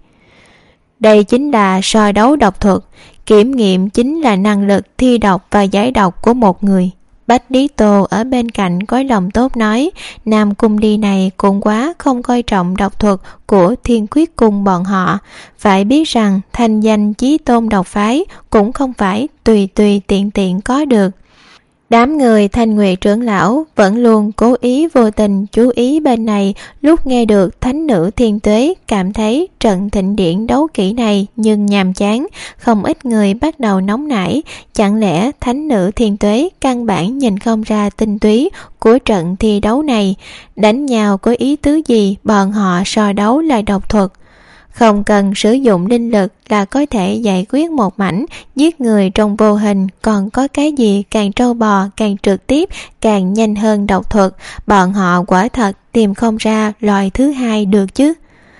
Đây chính là soi đấu độc thuật, kiểm nghiệm chính là năng lực thi độc và giải độc của một người. Bách Lý Tô ở bên cạnh có lòng tốt nói, Nam Cung Ly này cũng quá không coi trọng độc thuật của Thiên Khuyết Cung bọn họ. Phải biết rằng thanh danh chí tôn độc phái cũng không phải tùy tùy tiện tiện có được. Đám người Thanh Nguyệt trưởng lão vẫn luôn cố ý vô tình chú ý bên này. Lúc nghe được thánh nữ Thiên Tuế cảm thấy trận thịnh điện đấu kỹ này nhưng nhàm chán, không ít người bắt đầu nóng nảy. Chẳng lẽ thánh nữ Thiên Tuế căn bản nhìn không ra tinh túy của trận thi đấu này? Đánh nhau có ý tứ gì, bọn họ so đấu là độc thuật, không cần sử dụng linh lực là có thể giải quyết một mảnh, giết người trong vô hình. Còn có cái gì càng trâu bò, càng trực tiếp, càng nhanh hơn độc thuật? Bọn họ quả thật tìm không ra loại thứ hai được chứ.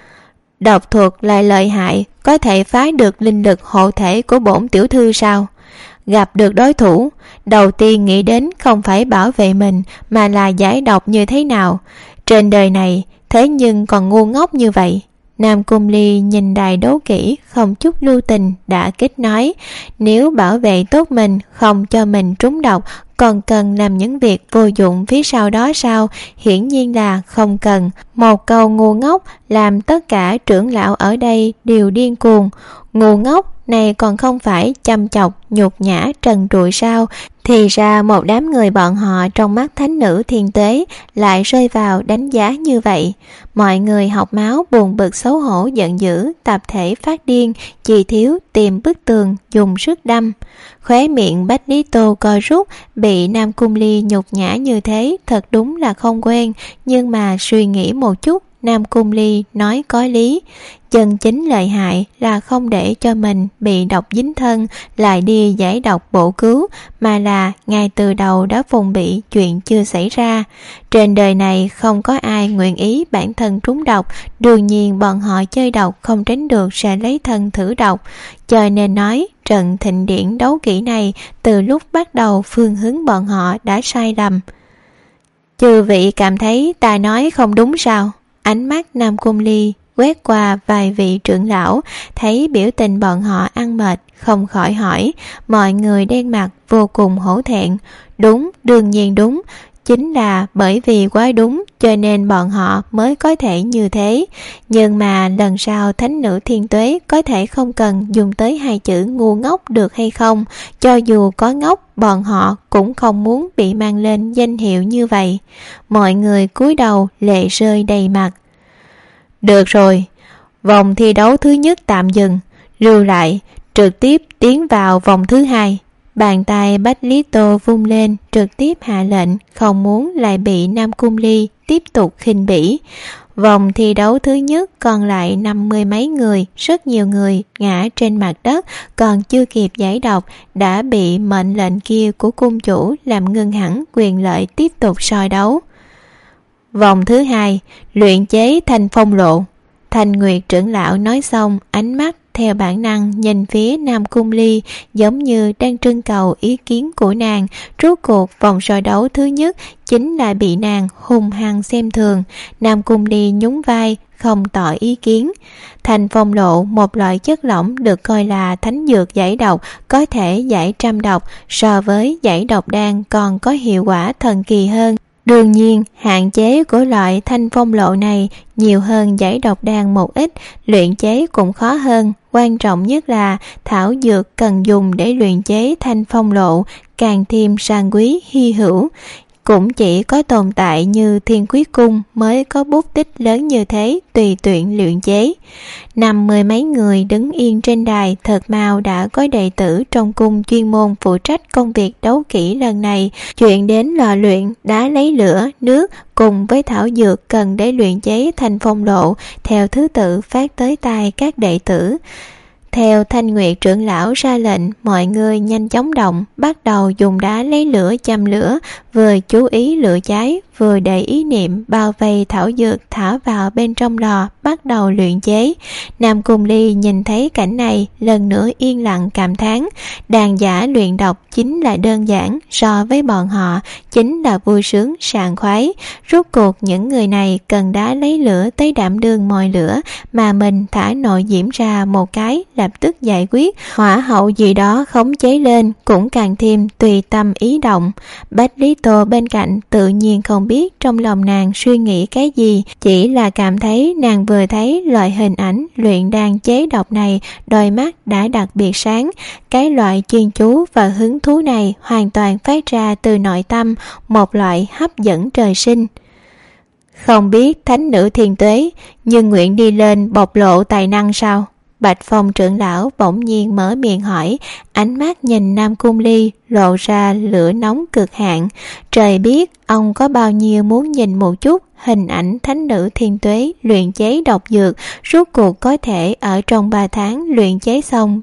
Độc thuật lại lợi hại, có thể phá được linh lực hộ thể của bổn tiểu thư sao? Gặp được đối thủ, đầu tiên nghĩ đến không phải bảo vệ mình mà là giải độc như thế nào. Trên đời này thế nhưng còn ngu ngốc như vậy. Nam Cung Ly nhìn đài đấu kỹ không chút lưu tình đã kích nói, nếu bảo vệ tốt mình, không cho mình trúng độc, còn cần làm những việc vô dụng phía sau đó sao? Hiển nhiên là không cần. Một câu ngu ngốc làm tất cả trưởng lão ở đây đều điên cuồng. Ngu ngốc này còn không phải chăm chọc nhục nhã trần trụi sao? Thì ra một đám người bọn họ trong mắt thánh nữ Thiên Tuế lại rơi vào đánh giá như vậy. Mọi người học máu buồn bực xấu hổ giận dữ, tập thể phát điên, chỉ thiếu tìm bức tường dùng sức đâm. Khóe miệng Bách Lý Tô co rút, bị Nam Cung Ly nhục nhã như thế thật đúng là không quen. Nhưng mà suy nghĩ một chút, Nam Cung Ly nói có lý. Chân chính lợi hại là không để cho mình bị độc dính thân lại đi giải độc bổ cứu, mà là ngay từ đầu đã phòng bị chuyện chưa xảy ra. Trên đời này không có ai nguyện ý bản thân trúng độc, đương nhiên bọn họ chơi độc không tránh được sẽ lấy thân thử độc. Cho nên nói trận thịnh điện đấu kỹ này từ lúc bắt đầu phương hướng bọn họ đã sai lầm. Chư vị cảm thấy ta nói không đúng sao? Ánh mắt Nam Cung Ly quét qua vài vị trưởng lão, thấy biểu tình bọn họ ăn mệt, không khỏi hỏi. Mọi người đen mặt vô cùng hổ thẹn. Đúng, đương nhiên đúng. Chính là bởi vì quá đúng cho nên bọn họ mới có thể như thế. Nhưng mà lần sau thánh nữ Thiên Tuế có thể không cần dùng tới hai chữ ngu ngốc được hay không? Cho dù có ngốc, bọn họ cũng không muốn bị mang lên danh hiệu như vậy. Mọi người cúi đầu lệ rơi đầy mặt. Được rồi, vòng thi đấu thứ nhất tạm dừng, lưu lại, trực tiếp tiến vào vòng thứ hai. Bàn tay Bách Lý Tô vung lên, trực tiếp hạ lệnh, không muốn lại bị Nam Cung Ly tiếp tục khinh bỉ. Vòng thi đấu thứ nhất còn lại 50 mấy người, rất nhiều người ngã trên mặt đất, còn chưa kịp giải độc đã bị mệnh lệnh kia của cung chủ làm ngưng hẳn quyền lợi tiếp tục soi đấu. Vòng thứ hai, luyện chế Thanh Phong Lộ. Thanh Nguyệt trưởng lão nói xong, ánh mắt theo bản năng nhìn phía Nam Cung Ly, giống như đang trưng cầu ý kiến của nàng. Rốt cuộc vòng soi đấu thứ nhất chính là bị nàng hung hăng xem thường. Nam Cung Ly nhún vai, không tỏ ý kiến. Thanh Phong Lộ, một loại chất lỏng được coi là thánh dược giải độc, có thể giải trăm độc, so với giải độc đan còn có hiệu quả thần kỳ hơn. Đương nhiên, hạn chế của loại Thanh Phong Lộ này nhiều hơn giải độc đan một ít, luyện chế cũng khó hơn. Quan trọng nhất là thảo dược cần dùng để luyện chế Thanh Phong Lộ càng thêm sang quý hy hữu. Cũng chỉ có tồn tại như Thiên Quyết Cung mới có bút tích lớn như thế tùy tiện luyện chế. 50 mấy người đứng yên trên đài, thật mau đã có đệ tử trong cung chuyên môn phụ trách công việc đấu kỹ lần này. Chuyện đến lò luyện, đá lấy lửa, nước cùng với thảo dược cần để luyện chế Thanh Phong Lộ theo thứ tự phát tới tai các đệ tử. Theo Thanh Nguyệt trưởng lão ra lệnh, mọi người nhanh chóng động, bắt đầu dùng đá lấy lửa châm lửa, vừa chú ý lửa cháy, vừa để ý niệm bao vây thảo dược thả vào bên trong lò, bắt đầu luyện chế. Nam Cung Ly nhìn thấy cảnh này, lần nữa yên lặng cảm thán, đàn giả luyện độc chính là đơn giản, so với bọn họ chính là vui sướng sảng khoái. Rốt cuộc những người này cần đá lấy lửa tới đảm đương mồi lửa, mà mình thả nội diễm ra một cái lập tức giải quyết, hỏa hậu gì đó khống chế lên cũng càng thêm tùy tâm ý động. Bách Lý Lý Tô bên cạnh tự nhiên không biết trong lòng nàng suy nghĩ cái gì, chỉ là cảm thấy nàng vừa thấy loại hình ảnh luyện đan chế độc này, đôi mắt đã đặc biệt sáng. Cái loại chuyên chú và hứng thú này hoàn toàn phát ra từ nội tâm, một loại hấp dẫn trời sinh. Không biết thánh nữ Thiên Tuế, nhưng nguyện đi lên bộc lộ tài năng sao? Bạch Phong trưởng lão bỗng nhiên mở miệng hỏi, ánh mắt nhìn Nam Cung Ly lộ ra lửa nóng cực hạn. Trời biết ông có bao nhiêu muốn nhìn một chút hình ảnh thánh nữ Thiên Tuế luyện chế độc dược, rốt cuộc có thể ở trong 3 tháng luyện chế xong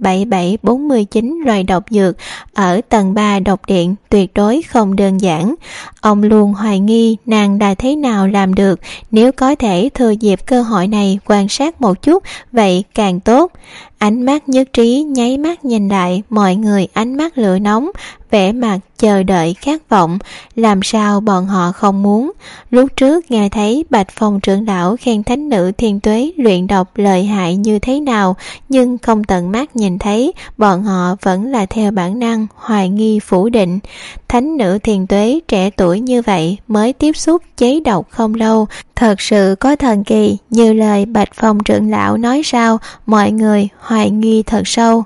7749 loại độc dược ở tầng 3 độc điện, tuyệt đối không đơn giản. Ông luôn hoài nghi nàng đã thế nào làm được, nếu có thể thừa dịp cơ hội này quan sát một chút, vậy càng tốt. Ánh mắt nhất trí nháy mắt nhìn lại, mọi người ánh mắt lửa nóng, vẻ mặt chờ đợi khát vọng, làm sao bọn họ không muốn. Lúc trước nghe thấy Bạch Phong trưởng lão khen thánh nữ Thiên Tuế luyện độc lợi hại như thế nào, nhưng không tận mắt nhìn thấy, bọn họ vẫn là theo bản năng hoài nghi phủ định. Thánh nữ Thiên Tuế trẻ tuổi như vậy mới tiếp xúc chế độc không lâu, thật sự có thần kỳ như lời Bạch Phong trưởng lão nói sao, mọi người hoài nghi thật sâu.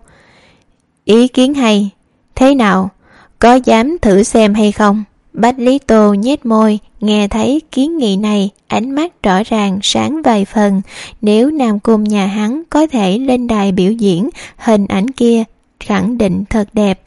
Ý kiến hay, thế nào? Có dám thử xem hay không? Bách Lý Tô nhếch môi, nghe thấy kiến nghị này, ánh mắt rõ ràng sáng vài phần. Nếu Nam Cung nhà hắn có thể lên đài biểu diễn, hình ảnh kia khẳng định thật đẹp.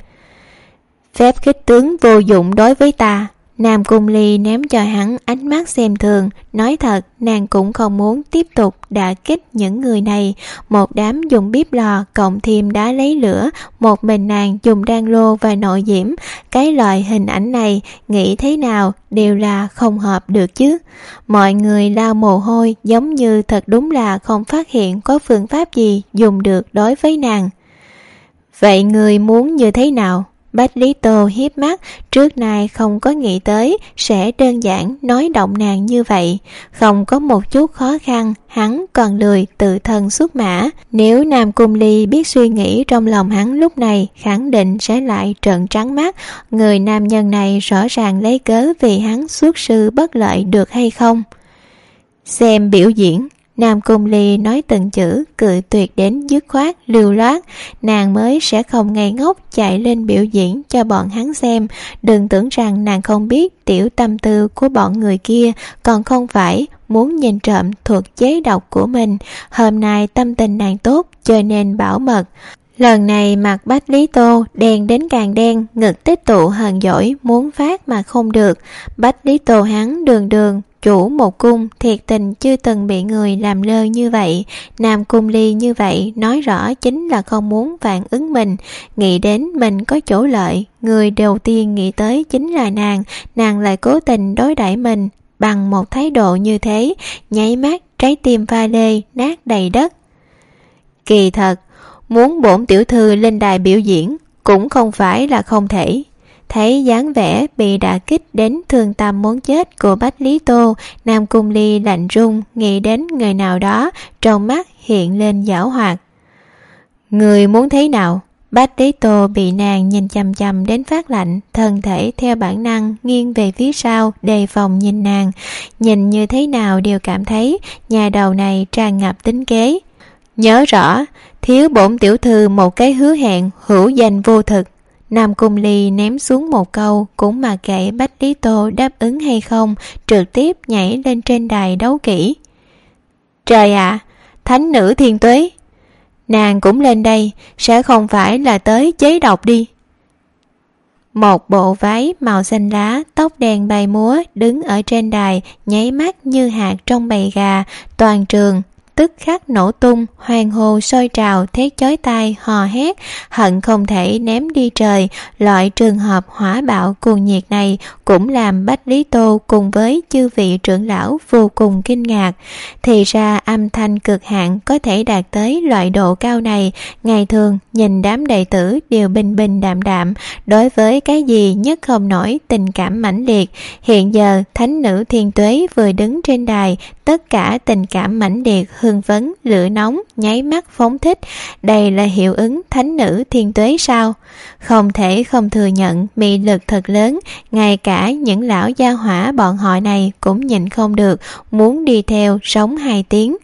Phép khích tướng vô dụng đối với ta. Nam Cung Ly ném cho hắn ánh mắt xem thường, nói thật nàng cũng không muốn tiếp tục đả kích những người này. Một đám dùng bếp lò cộng thêm đá lấy lửa, một mình nàng dùng đan lô và nội diễm, cái loại hình ảnh này nghĩ thế nào đều là không hợp được chứ. Mọi người lau mồ hôi, giống như thật đúng là không phát hiện có phương pháp gì dùng được đối với nàng. Vậy người muốn như thế nào? Bách Lý Tô hiếp mắt, trước nay không có nghĩ tới sẽ đơn giản nói động nàng như vậy. Không có một chút khó khăn, hắn còn lười tự thân xuất mã. Nếu Nam Cung Ly biết suy nghĩ trong lòng hắn lúc này, khẳng định sẽ lại trợn trắng mắt. Người nam nhân này rõ ràng lấy cớ vì hắn xuất sư bất lợi được hay không? Xem biểu diễn. Nam Cung Ly nói từng chữ, cười tuyệt đến dứt khoát, lưu loát. Nàng mới sẽ không ngây ngốc chạy lên biểu diễn cho bọn hắn xem. Đừng tưởng rằng nàng không biết tiểu tâm tư của bọn người kia, còn không phải muốn nhìn trộm thuật chế độc của mình. Hôm nay tâm tình nàng tốt cho nên bảo mật. Lần này mặt Bách Lý Tô đen đến càng đen, ngực tích tụ hờn dỗi muốn phát mà không được. Bách Lý Tô hắn đường chủ một cung, thiệt tình chưa từng bị người làm lơ như vậy. Nam Cung Ly như vậy nói rõ chính là không muốn phản ứng mình, nghĩ đến mình có chỗ lợi. Người đầu tiên nghĩ tới chính là nàng lại cố tình đối đãi mình bằng một thái độ như thế, nháy mắt trái tim pha lê nát đầy đất. Kỳ thật muốn bổn tiểu thư lên đài biểu diễn cũng không phải là không thể. Thấy dáng vẻ bị đả kích đến thương tâm muốn chết của Bách Lý Tô, Nam Cung Ly lạnh run, nghĩ đến người nào đó, trong mắt hiện lên giảo hoạt. Người muốn thế nào? Bách Lý Tô bị nàng nhìn chằm chằm đến phát lạnh, thân thể theo bản năng nghiêng về phía sau, đề phòng nhìn nàng. Nhìn như thế nào đều cảm thấy nhà đầu này tràn ngập tính kế. Nhớ rõ, thiếu bổn tiểu thư một cái hứa hẹn hữu danh vô thực. Nam Cung Ly ném xuống một câu, cũng mà kệ Bách Lý Tô đáp ứng hay không, trực tiếp nhảy lên trên đài đấu kỹ. Trời ạ, thánh nữ Thiên Tuế, nàng cũng lên đây, sẽ không phải là tới chế độc đi. Một bộ váy màu xanh lá, tóc đen bay múa, đứng ở trên đài, nháy mắt như hạt trong bầy gà, toàn trường tức khắc nổ tung, hoan hô sôi trào, thét chói tai, hò hét, hận không thể ném đi trời. Loại trường hợp hỏa bạo cuồng nhiệt này cũng làm Bách Lý Tô cùng với chư vị trưởng lão vô cùng kinh ngạc. Thì ra âm thanh cực hạn có thể đạt tới loại độ cao này. Ngày thường nhìn đám đệ tử đều bình bình đạm đạm, đối với cái gì nhất không nổi tình cảm mãnh liệt. Hiện giờ thánh nữ Thiên Tuế vừa đứng trên đài, tất cả tình cảm mãnh liệt hưng phấn, lửa nóng, nháy mắt phóng thích. Đây là hiệu ứng thánh nữ thiên tuế sao? Không thể không thừa nhận mị lực thật lớn, ngay cả những lão gia hỏa bọn họ này cũng nhịn không được, muốn đi theo sống 2 tiếng.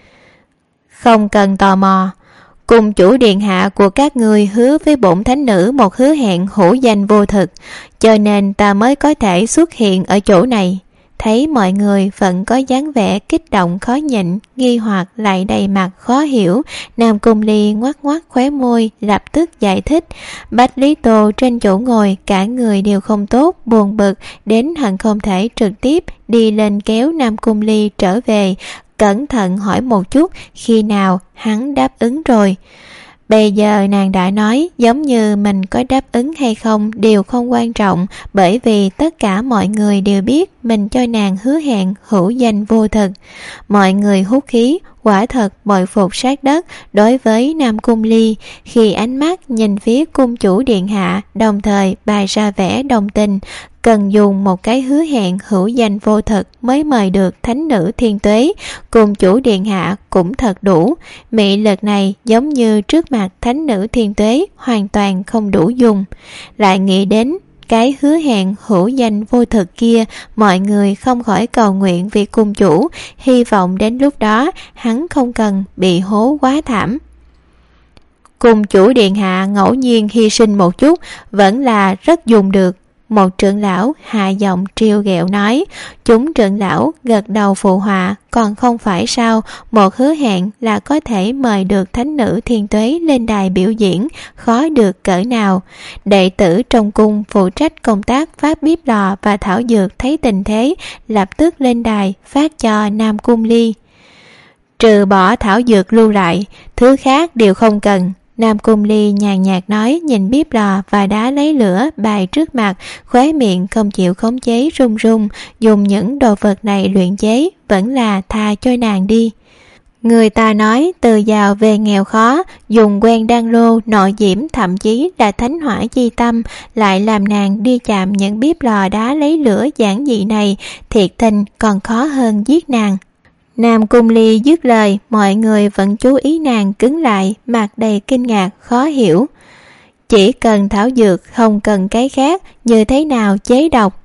Không cần tò mò. Cùng chủ điện hạ của các ngươi hứa với bổn thánh nữ một hứa hẹn hữu danh vô thực, cho nên ta mới có thể xuất hiện ở chỗ này. Thấy mọi người vẫn có dáng vẻ kích động khó nhịn, nghi hoặc lại đầy mặt khó hiểu, Nam Cung Ly ngoắc ngoắc khóe môi, lập tức giải thích. Bách Lý Tô trên chỗ ngồi cả người đều không tốt, buồn bực đến hận không thể trực tiếp đi lên kéo Nam Cung Ly trở về, cẩn thận hỏi một chút khi nào hắn đáp ứng rồi. Bây giờ nàng đã nói giống như mình có đáp ứng hay không đều không quan trọng, bởi vì tất cả mọi người đều biết mình cho nàng hứa hẹn hữu danh vô thực. Mọi người hút khí, quả thật bội phục sát đất đối với Nam Cung Ly, khi ánh mắt nhìn phía cung chủ điện hạ, đồng thời bày ra vẻ đồng tình. Cần dùng một cái hứa hẹn hữu danh vô thực mới mời được thánh nữ thiên tuế, cung chủ điện hạ cũng thật đủ. Mị lực này giống như trước mặt thánh nữ thiên tuế hoàn toàn không đủ dùng. Lại nghĩ đến cái hứa hẹn hữu danh vô thực kia, mọi người không khỏi cầu nguyện vì cung chủ, hy vọng đến lúc đó hắn không cần bị hố quá thảm. Cung chủ điện hạ ngẫu nhiên hy sinh một chút vẫn là rất dùng được. Một trưởng lão hạ giọng trêu ghẹo nói. Chúng trưởng lão gật đầu phụ họa. Còn không phải sao, một hứa hẹn là có thể mời được thánh nữ thiên tuế lên đài biểu diễn, khó được cỡ nào. Đệ tử trong cung phụ trách công tác phát bếp lò và thảo dược thấy tình thế, lập tức lên đài phát cho Nam Cung Ly. Trừ bỏ thảo dược lưu lại, thứ khác đều không cần. Nam Cung Ly nhàn nhạt nói, nhìn bếp lò và đá lấy lửa bày trước mặt, khóe miệng không chịu khống chế run run. Dùng những đồ vật này luyện chế vẫn là tha cho nàng đi. Người ta nói từ giàu về nghèo khó, dùng quen đan lô, nội diễm, thậm chí là thánh hỏa chi tâm, lại làm nàng đi chạm những bếp lò đá lấy lửa giản dị này, thiệt tình còn khó hơn giết nàng. Nam Cung Ly dứt lời, mọi người vẫn chú ý nàng cứng lại, mặt đầy kinh ngạc, khó hiểu. Chỉ cần thảo dược, không cần cái khác, như thế nào chế độc?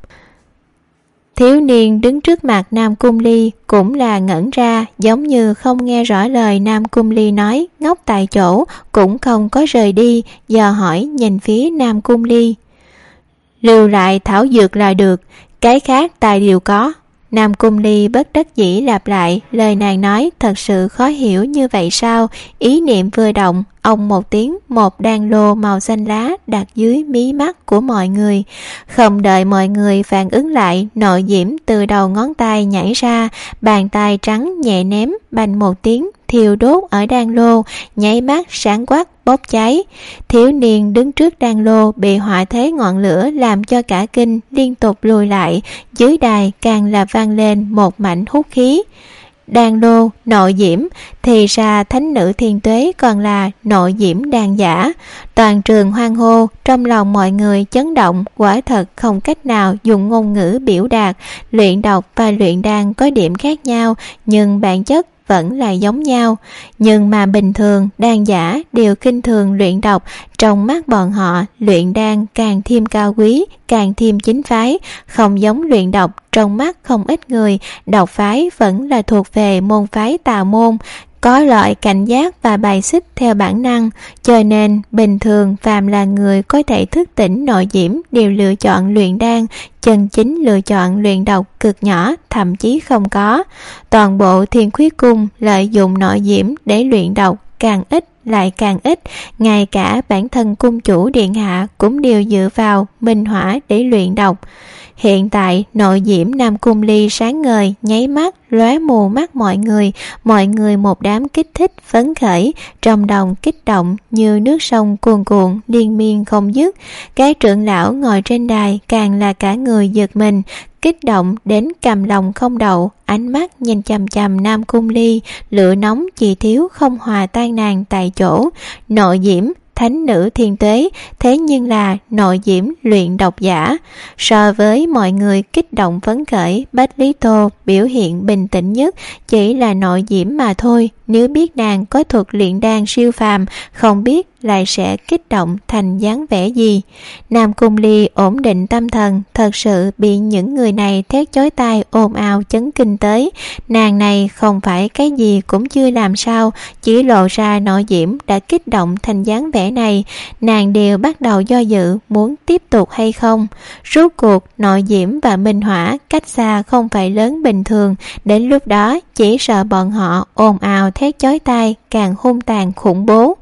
Thiếu niên đứng trước mặt Nam Cung Ly cũng là ngẩn ra, giống như không nghe rõ lời Nam Cung Ly nói, ngốc tại chỗ, cũng không có rời đi, dò hỏi nhìn phía Nam Cung Ly. Lưu lại thảo dược là được, cái khác tài đều có. Nam Cung Ly bất đắc dĩ lặp lại, lời nàng nói thật sự khó hiểu như vậy sao? Ý niệm vừa động, ông một tiếng, một đan lô màu xanh lá đặt dưới mí mắt của mọi người. Không đợi mọi người phản ứng lại, nội diễm từ đầu ngón tay nhảy ra, bàn tay trắng nhẹ ném, bành một tiếng, thiêu đốt ở đan lô, nháy mắt sáng quắc bốc cháy. Thiếu niên đứng trước đan lô bị hỏa thế ngọn lửa làm cho cả kinh, liên tục lùi lại. Dưới đài càng là vang lên một mảnh hút khí. Đan lô, nội diễm, thì ra thánh nữ thiên tuế còn là nội diễm đan giả. Toàn trường hoan hô, trong lòng mọi người chấn động, quả thật không cách nào dùng ngôn ngữ biểu đạt. Luyện độc và luyện đan có điểm khác nhau, nhưng bản chất vẫn là giống nhau. Nhưng mà bình thường đan giả đều khinh thường luyện độc, trong mắt bọn họ luyện đan càng thêm cao quý, càng thêm chính phái. Không giống luyện độc, trong mắt không ít người độc phái vẫn là thuộc về môn phái tà môn, có loại cảnh giác và bài xích theo bản năng, cho nên bình thường phàm là người có thể thức tỉnh nội diễm đều lựa chọn luyện đan, chân chính lựa chọn luyện độc cực nhỏ, thậm chí không có. Toàn bộ Thiên Khuyết Cung lợi dụng nội diễm để luyện độc càng ít lại càng ít, ngay cả bản thân cung chủ điện hạ cũng đều dựa vào minh hỏa để luyện độc. Hiện tại nội diễm Nam Cung Ly sáng ngời, nháy mắt lóe mù mắt mọi người một đám kích thích phấn khởi, trong đồng kích động như nước sông cuồn cuộn liên miên không dứt. Cái trưởng lão ngồi trên đài càng là cả người giật mình, kích động đến cầm lòng không đậu, ánh mắt nhìn chằm chằm Nam Cung Ly, lửa nóng chỉ thiếu không hòa tan nàng tại chỗ. Nội diễm thánh nữ thiên tuế thế nhưng là nội diễm luyện độc giả. So với mọi người kích động phấn khởi, Bách Lý Tô biểu hiện bình tĩnh nhất, chỉ là nội diễm mà thôi. Nếu biết nàng có thuật luyện đan siêu phàm, không biết lại sẽ kích động thành dáng vẻ gì. Nam Cung Ly ổn định tâm thần, thật sự bị những người này thét chói tai ồn ào chấn kinh tới. Nàng này không phải cái gì cũng chưa làm sao, chỉ lộ ra nội diễm đã kích động thành dáng vẻ này. Nàng đều bắt đầu do dự muốn tiếp tục hay không. Rốt cuộc nội diễm và minh hỏa cách xa không phải lớn bình thường, đến lúc đó chỉ sợ bọn họ ồn ào thét chói tai càng hung tàn khủng bố.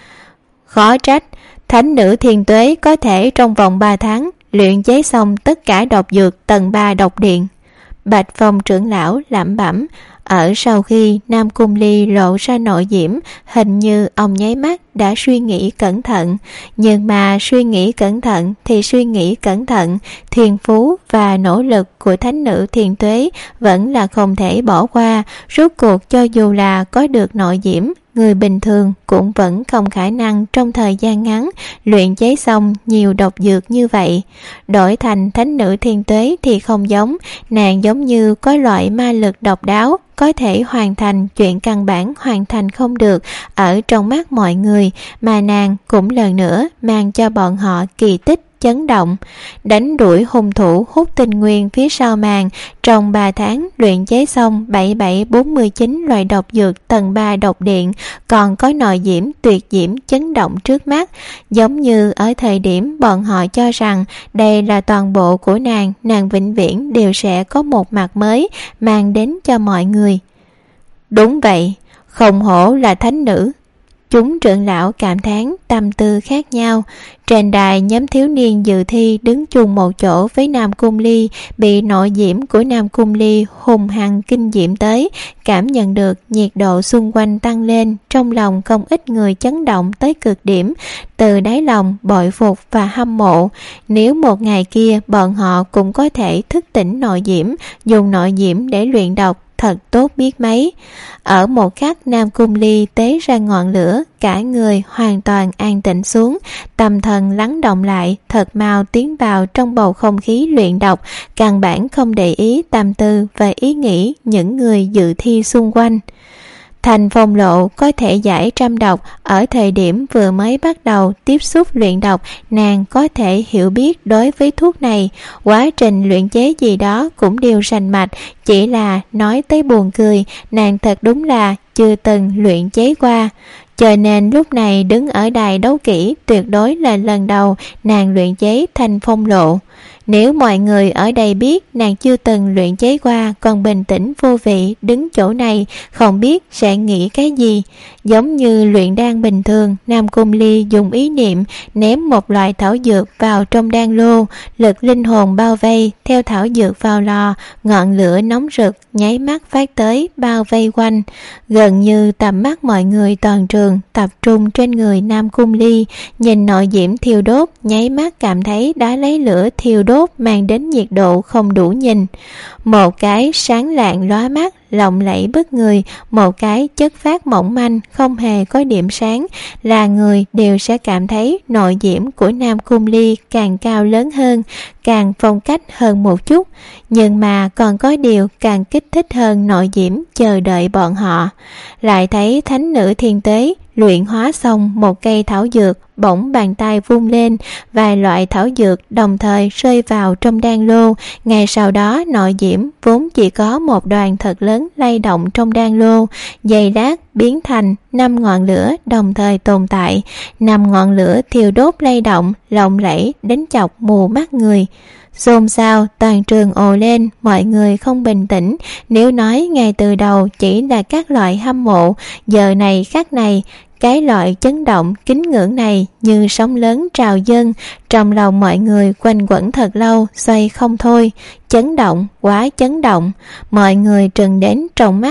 Khó trách thánh nữ thiên tuế có thể trong vòng 3 tháng luyện chế xong tất cả độc dược tầng 3 độc điện. Bạch Phong trưởng lão lẩm bẩm. Ở sau khi Nam Cung Ly lộ ra nội diễm, hình như ông nháy mắt đã suy nghĩ cẩn thận. Nhưng mà suy nghĩ cẩn thận thì suy nghĩ cẩn thận, thiên phú và nỗ lực của thánh nữ thiên tuế vẫn là không thể bỏ qua. Rốt cuộc cho dù là có được nội diễm, người bình thường cũng vẫn không khả năng trong thời gian ngắn luyện chế xong nhiều độc dược như vậy. Đổi thành thánh nữ thiên tuế thì không giống, nàng giống như có loại ma lực độc đáo, có thể hoàn thành chuyện căn bản hoàn thành không được ở trong mắt mọi người, mà nàng cũng lần nữa mang cho bọn họ kỳ tích chấn động. Đánh đuổi hung thủ hút tinh nguyên phía sau màn, trong 3 tháng luyện chế xong 7749 loại độc dược tầng 3 độc điện, còn có nội diễm tuyệt diễm chấn động trước mắt. Giống như ở thời điểm bọn họ cho rằng đây là toàn bộ của nàng vĩnh viễn đều sẽ có một mặt mới mang đến cho mọi người. Đúng vậy, không hổ là thánh nữ. Chúng trưởng lão cảm thán tâm tư khác nhau. Trên đài, nhóm thiếu niên dự thi đứng chung một chỗ với Nam Cung Ly, bị nội diễm của Nam Cung Ly hùng hăng kinh diễm tới, cảm nhận được nhiệt độ xung quanh tăng lên, trong lòng không ít người chấn động tới cực điểm, từ đáy lòng bội phục và hâm mộ. Nếu một ngày kia bọn họ cũng có thể thức tỉnh nội diễm, dùng nội diễm để luyện độc, thật tốt biết mấy. Ở một khắc, Nam Cung Ly tế ra ngọn lửa, cả người hoàn toàn an tĩnh xuống, tâm thần lắng động lại, thật mau tiến vào trong bầu không khí luyện độc, căn bản không để ý tâm tư và ý nghĩ những người dự thi xung quanh. Thành Phong Lộ có thể giải trăm độc, ở thời điểm vừa mới bắt đầu tiếp xúc luyện độc, nàng có thể hiểu biết đối với thuốc này, quá trình luyện chế gì đó cũng đều rành mạch, chỉ là nói tới buồn cười, nàng thật đúng là chưa từng luyện chế qua. Cho nên lúc này đứng ở đài đấu kỹ tuyệt đối là lần đầu nàng luyện chế Thành Phong Lộ. Nếu mọi người ở đây biết nàng chưa từng luyện chế qua, còn bình tĩnh vô vị đứng chỗ này, không biết sẽ nghĩ cái gì. Giống như luyện đan bình thường, Nam Cung Ly dùng ý niệm ném một loại thảo dược vào trong đan lô, lực linh hồn bao vây, theo thảo dược vào lò, ngọn lửa nóng rực nháy mắt phát tới bao vây quanh. Gần như tầm mắt mọi người toàn trường tập trung trên người Nam Cung Ly, nhìn nội diễm thiêu đốt, nháy mắt cảm thấy đã lấy lửa thiêu đốt mang đến nhiệt độ không đủ nhìn. Một cái sáng lạng lóa mắt, lộng lẫy bức người, một cái chất phát mỏng manh, không hề có điểm sáng, là người đều sẽ cảm thấy nội diễm của Nam Cung Ly càng cao lớn hơn, càng phong cách hơn một chút. Nhưng mà còn có điều càng kích thích hơn nội diễm chờ đợi bọn họ. Lại thấy thánh nữ thiên tế luyện hóa xong một cây thảo dược, bỗng bàn tay vung lên, vài loại thảo dược đồng thời rơi vào trong đan lô. Ngay sau đó nội diễm vốn chỉ có một đoàn thật lớn lay động trong đan lô, giây lát biến thành 5 ngọn lửa đồng thời tồn tại. 5 ngọn lửa thiêu đốt lay động, lộng lẫy đến chọc mù mắt người. Xôn xao, toàn trường ồ lên, mọi người không bình tĩnh. Nếu nói ngay từ đầu chỉ là các loại hâm mộ, giờ này khắc này, cái loại chấn động kính ngưỡng này như sóng lớn trào dâng, trong lòng mọi người quanh quẩn thật lâu, xoay không thôi. Chấn động, quá chấn động, mọi người trừng đến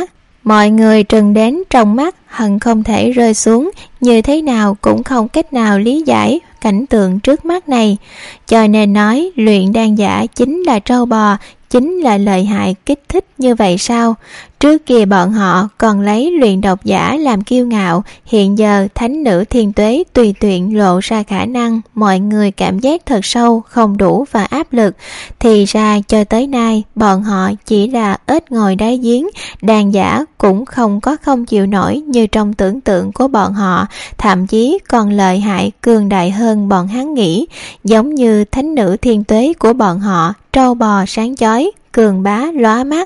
trong mắt, hận không thể rơi xuống, như thế nào cũng không cách nào lý giải cảnh tượng trước mắt này. Cho nên nói luyện đan giả chính là trâu bò, chính là lợi hại kích thích như vậy sao? Trước kia bọn họ còn lấy luyện độc giả làm kiêu ngạo, hiện giờ thánh nữ Thiên Tuế tùy tiện lộ ra khả năng, mọi người cảm giác thật sâu, không đủ và áp lực. Thì ra cho tới nay bọn họ chỉ là ếch ngồi đáy giếng, đàn giả cũng không có không chịu nổi như trong tưởng tượng của bọn họ, thậm chí còn lợi hại cường đại hơn bọn hắn nghĩ. Giống như thánh nữ Thiên Tuế của bọn họ, trâu bò sáng chói, cường bá lóa mắt.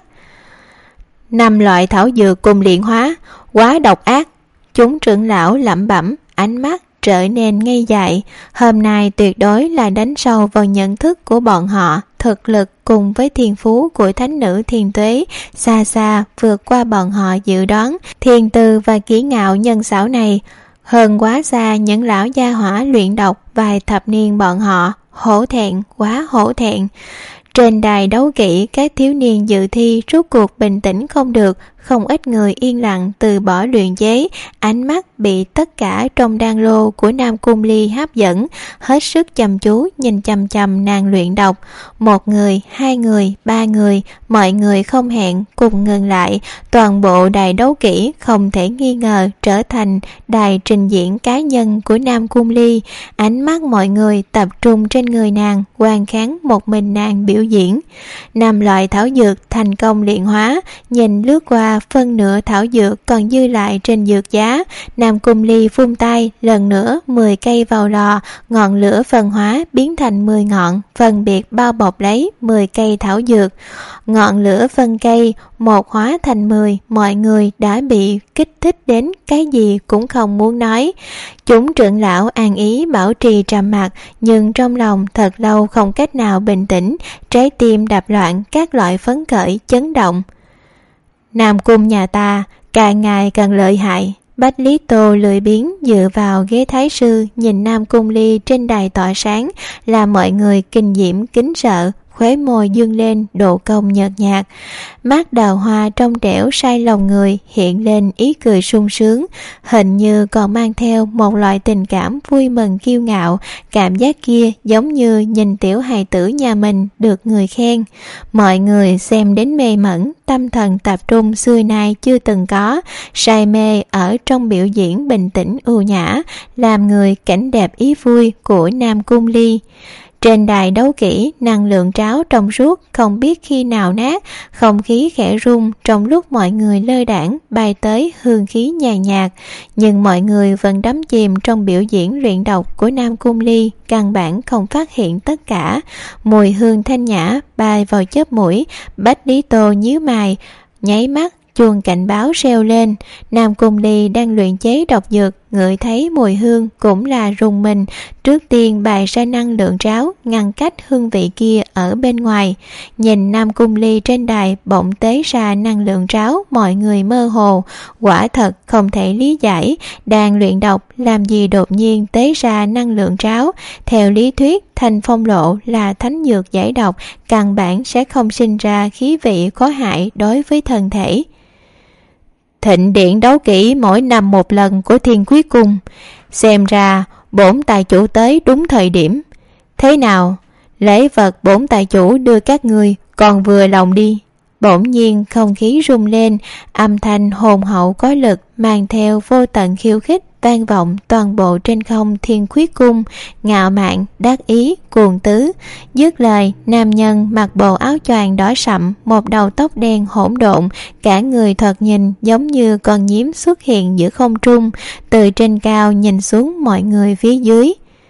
5 loại thảo dược cùng luyện hóa, quá độc ác. Chúng trưởng lão lẩm bẩm, ánh mắt trở nên ngây dại. Hôm nay tuyệt đối là đánh sâu vào nhận thức của bọn họ. Thực lực cùng với thiên phú của thánh nữ Thiên Tuế xa xa vượt qua bọn họ dự đoán. Thiên tư và kỹ ngạo nhân xảo này hơn quá xa những lão gia hỏa luyện độc vài thập niên bọn họ. Hổ thẹn, quá hổ thẹn. Trên đài đấu kỹ, các thiếu niên dự thi rốt cuộc bình tĩnh không được, không ít người yên lặng từ bỏ luyện chế, ánh mắt bị tất cả trong đan lô của Nam Cung Ly hấp dẫn, hết sức chăm chú nhìn chằm chằm nàng luyện độc. 1 người, 2 người, 3 người, mọi người không hẹn cùng ngừng lại, toàn bộ đài đấu kỹ không thể nghi ngờ trở thành đài trình diễn cá nhân của Nam Cung Ly. Ánh mắt mọi người tập trung trên người nàng, quan kháng một mình nàng biểu diễn. 5 loại thảo dược thành công luyện hóa, nhìn lướt qua phân nửa thảo dược còn dư lại trên dược giá. Nam Cung Ly vung tay, lần nữa 10 cây vào lò, ngọn lửa phân hóa biến thành 10 ngọn, phân biệt bao bọc lấy 10 cây thảo dược. Ngọn lửa phân cây, một hóa thành 10, mọi người đã bị kích thích đến cái gì cũng không muốn nói. Chúng trưởng lão an ý bảo trì trầm mặc, nhưng trong lòng thật lâu không cách nào bình tĩnh, trái tim đập loạn, các loại phấn khởi chấn động. Nam Cung nhà ta càng ngày càng lợi hại. Bách Lý Tô lười biếng dựa vào ghế thái sư, nhìn Nam Cung Ly trên đài tỏa sáng, làm mọi người kinh diễm kính sợ. Khóe môi dương lên độ cong nhợt nhạt, mắt đào hoa trong trẻo say lòng người, hiện lên ý cười sung sướng, hình như còn mang theo một loại tình cảm vui mừng kiêu ngạo. Cảm giác kia giống như nhìn tiểu hài tử nhà mình được người khen. Mọi người xem đến mê mẩn, tâm thần tập trung xưa nay chưa từng có, say mê ở trong biểu diễn bình tĩnh ưu nhã, làm người cảnh đẹp ý vui của Nam Cung Ly. Trên đài đấu kỹ, năng lượng tráo trong suốt không biết khi nào nát, không khí khẽ rung trong lúc mọi người lơ đãng bay tới hương khí nhàn nhạt, nhưng mọi người vẫn đắm chìm trong biểu diễn luyện độc của Nam Cung Ly, căn bản không phát hiện tất cả. Mùi hương thanh nhã bay vào chóp mũi, Bách Lý Tô nhíu mày, nháy mắt chuông cảnh báo reo lên. Nam Cung Ly đang luyện chế độc dược, ngửi thấy mùi hương cũng là rùng mình, trước tiên bày ra năng lượng tráo ngăn cách hương vị kia ở bên ngoài. Nhìn Nam Cung Ly trên đài bỗng tế ra năng lượng tráo, mọi người mơ hồ, quả thật không thể lý giải, đang luyện độc làm gì đột nhiên tế ra năng lượng tráo. Theo lý thuyết, Thanh Phong Lộ là thánh dược giải độc, căn bản sẽ không sinh ra khí vị có hại đối với thân thể. Thịnh điện đấu kỹ mỗi năm một lần của Thiên Quyết Cung, xem ra bổn tài chủ tới đúng thời điểm. Thế nào, lễ vật bổn tài chủ đưa các ngươi còn vừa lòng đi. Bỗng nhiên không khí rung lên, âm thanh hồn hậu có lực mang theo vô tận khiêu khích vang vọng toàn bộ trên không Thiên Khuyết Cung, ngạo mạn, đắc ý, cuồng tứ. Dứt lời, nam nhân mặc bộ áo choàng đỏ sậm, một đầu tóc đen hỗn độn, cả người thoạt nhìn giống như con nhím xuất hiện giữa không trung, từ trên cao nhìn xuống mọi người phía dưới.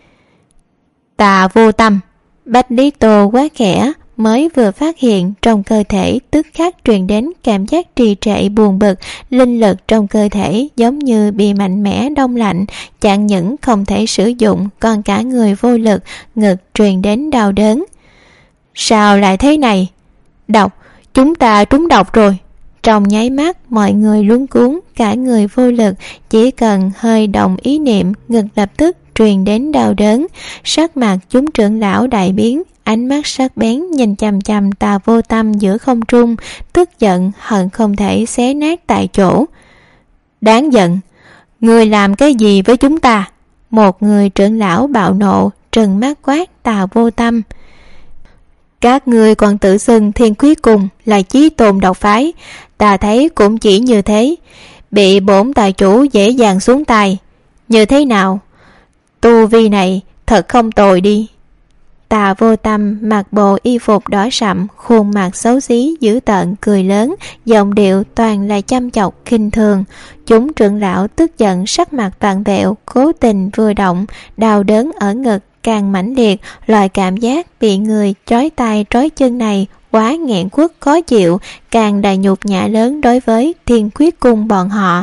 Tà Vô Tâm, Bách Lý Tô quát khẽ, mới vừa phát hiện trong cơ thể tức khắc truyền đến cảm giác trì trệ buồn bực, linh lực trong cơ thể giống như bị mạnh mẽ đông lạnh, chẳng những không thể sử dụng còn cả người vô lực, ngực truyền đến đau đớn. Sao lại thế này? Độc, chúng ta trúng độc rồi. Trong nháy mắt mọi người luống cuống, cả người vô lực, chỉ cần hơi động ý niệm, ngực lập tức truyền đến đau đớn. Sắc mặt chúng trưởng lão đại biến, ánh mắt sắc bén nhìn chằm chằm Tà Vô Tâm giữa không trung, tức giận hận không thể xé nát tại chỗ. Đáng giận, người làm cái gì với chúng ta? Một người trưởng lão bạo nộ trừng mắt quát Tà Vô Tâm. Các ngươi còn tự xưng Thiên Khuyết Cung là chí tôn độc phái, ta thấy cũng chỉ như thế, bị bổn tài chủ dễ dàng xuống tay. Như thế nào? Tu vi này thật không tồi đi. Tà Vô Tâm mặc bộ y phục đỏ sậm, khuôn mặt xấu xí dữ tợn cười lớn, giọng điệu toàn là chăm chọc khinh thường. Chúng trưởng lão tức giận, sắc mặt vặn vẹo, cố tình vừa động, đau đớn ở ngực càng mãnh liệt. Loại cảm giác bị người trói tay trói chân này quá nghẹn khuất khó chịu, càng là nhục nhã lớn đối với Thiên Khuyết Cung bọn họ.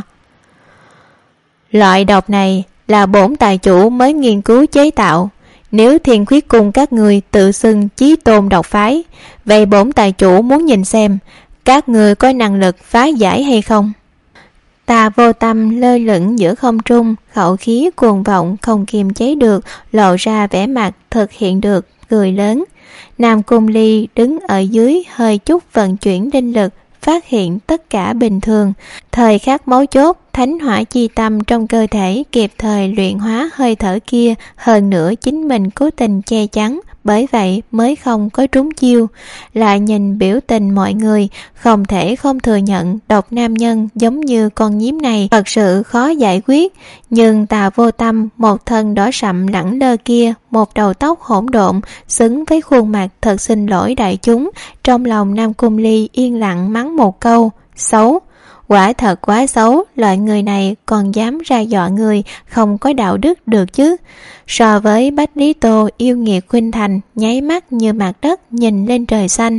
Loại độc này là bổn tài chủ mới nghiên cứu chế tạo. Nếu Thiên Khuyết Cung các người tự xưng chí tôn độc phái, vậy bổn tài chủ muốn nhìn xem các người có năng lực phá giải hay không. Tà Vô Tâm lơ lửng giữa không trung, khẩu khí cuồng vọng không kiềm chế được, lộ ra vẻ mặt thực hiện được cười lớn. Nam Cung Ly đứng ở dưới hơi chút vận chuyển linh lực, phát hiện tất cả bình thường. Thời khắc mấu chốt, thánh hỏa chi tâm trong cơ thể kịp thời luyện hóa hơi thở kia, hơn nữa chính mình cố tình che chắn, bởi vậy mới không có trúng chiêu. Lại nhìn biểu tình mọi người, không thể không thừa nhận độc nam nhân giống như con nhím này thật sự khó giải quyết. Nhưng Tà Vô Tâm, một thân đỏ sậm lẳng lơ kia, một đầu tóc hỗn độn, xứng với khuôn mặt thật xin lỗi đại chúng. Trong lòng Nam Cung Ly yên lặng mắng một câu: xấu. Quả thật quá xấu, loại người này còn dám ra dọa người, không có đạo đức được chứ. So với Bách Lý Tô yêu nghiệt khuynh thành, nháy mắt như mặt đất nhìn lên trời xanh.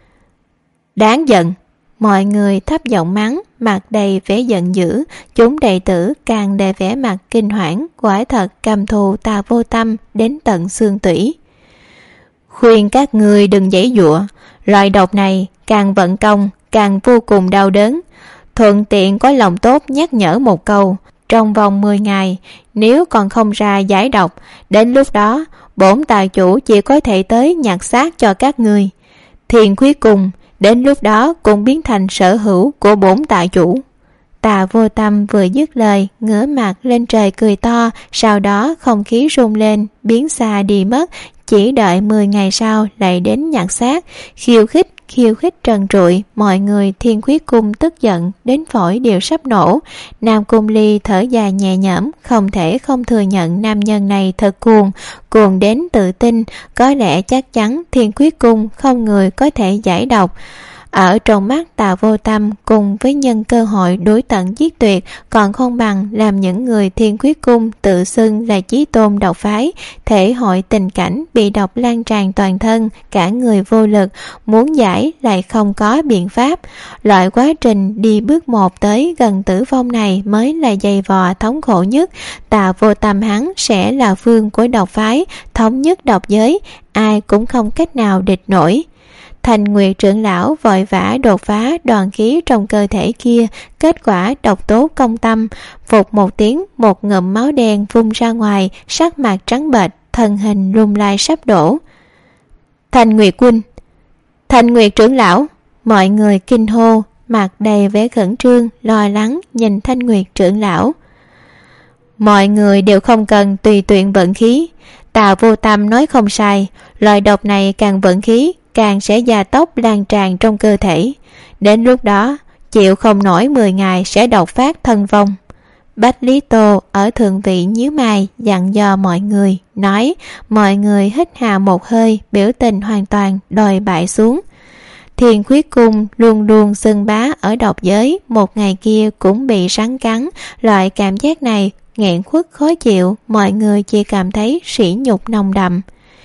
Đáng giận! Mọi người thấp giọng mắng, mặt đầy vẻ giận dữ. Chúng đệ tử càng đầy vẻ mặt kinh hoảng, quả thật căm thù Tà Vô Tâm đến tận xương tủy. Khuyên các người đừng giãy giụa, loại độc này càng vận công càng vô cùng đau đớn. Thuận tiện có lòng tốt nhắc nhở một câu, trong vòng 10 ngày nếu còn không ra giải độc, đến lúc đó bổn tài chủ chỉ có thể tới nhặt xác cho các người. Thiên Khuyết Cung đến lúc đó cũng biến thành sở hữu của bổn tài chủ. Tà Vô Tâm vừa dứt lời, ngửa mặt lên trời cười to, sau đó không khí rung lên, biến xa đi mất. Chỉ đợi 10 ngày sau lại đến nhặt xác, khiêu khích trần trụi. Mọi người Thiên Khuyết Cung tức giận đến phổi đều sắp nổ. Nam Cung Ly thở dài nhẹ nhõm, không thể không thừa nhận nam nhân này thật cuồng đến tự tin. Có lẽ chắc chắn Thiên Khuyết Cung không người có thể giải độc. Ở trong mắt Tà Vô Tâm, cùng với nhân cơ hội đối tận giết tuyệt, còn không bằng làm những người Thiên Khuyết Cung tự xưng là chí tôn độc phái, thể hội tình cảnh bị độc lan tràn toàn thân, cả người vô lực, muốn giải lại không có biện pháp. Loại quá trình đi bước một tới gần tử vong này mới là dày vò thống khổ nhất. Tà Vô Tâm hắn sẽ là vương của độc phái, thống nhất độc giới, ai cũng không cách nào địch nổi. Thành Nguyệt trưởng lão vội vã đột phá đoàn khí trong cơ thể kia, kết quả độc tố công tâm, phụt một tiếng, một ngụm máu đen phun ra ngoài, sắc mặt trắng bệch, thân hình lung lay sắp đổ. Thành Nguyệt huynh, Thành Nguyệt trưởng lão! Mọi người kinh hô, mặt đầy vẻ khẩn trương, lo lắng nhìn Thanh Nguyệt trưởng lão. Mọi người đều không cần tùy tiện vận khí. Tà Vô Tâm nói không sai, loại độc này càng vận khí càng sẽ gia tốc lan tràn trong cơ thể. Đến lúc đó chịu không nổi 10 ngày sẽ độc phát thân vong. Bách Lý Tô ở thượng vị nhíu mày dặn dò mọi người, nói. Mọi người hít hà một hơi, biểu tình hoàn toàn đòi bại xuống. Thiên Khuyết Cung luôn luôn xưng bá ở độc giới, một ngày kia cũng bị rắn cắn. Loại cảm giác này nghẹn khuất khó chịu, mọi người chỉ cảm thấy sỉ nhục nồng đậm.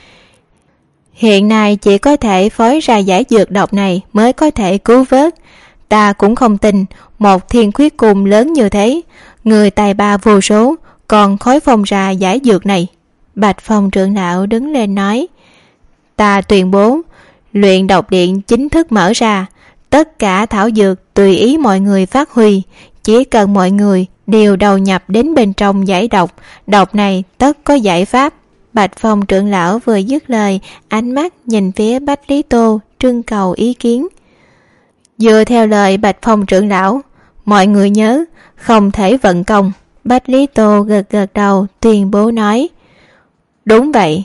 Hiện nay chỉ có thể phối ra giải dược độc này mới có thể cứu vớt. Ta cũng không tin một Thiên Khuyết Cung lớn như thế, người tài ba vô số, còn khối phong ra giải dược này. Bạch Phong trưởng lão đứng lên nói. Ta tuyên bố luyện độc điện chính thức mở ra, tất cả thảo dược tùy ý mọi người phát huy, chỉ cần mọi người đều đầu nhập đến bên trong giải độc, độc này tất có giải pháp. Bạch Phong trưởng lão vừa dứt lời, ánh mắt nhìn phía Bách Lý Tô, trưng cầu ý kiến. Dựa theo lời Bạch Phong trưởng lão, mọi người nhớ không thể vận công. Bách Lý Tô gật gật đầu, tuyên bố nói. Đúng vậy,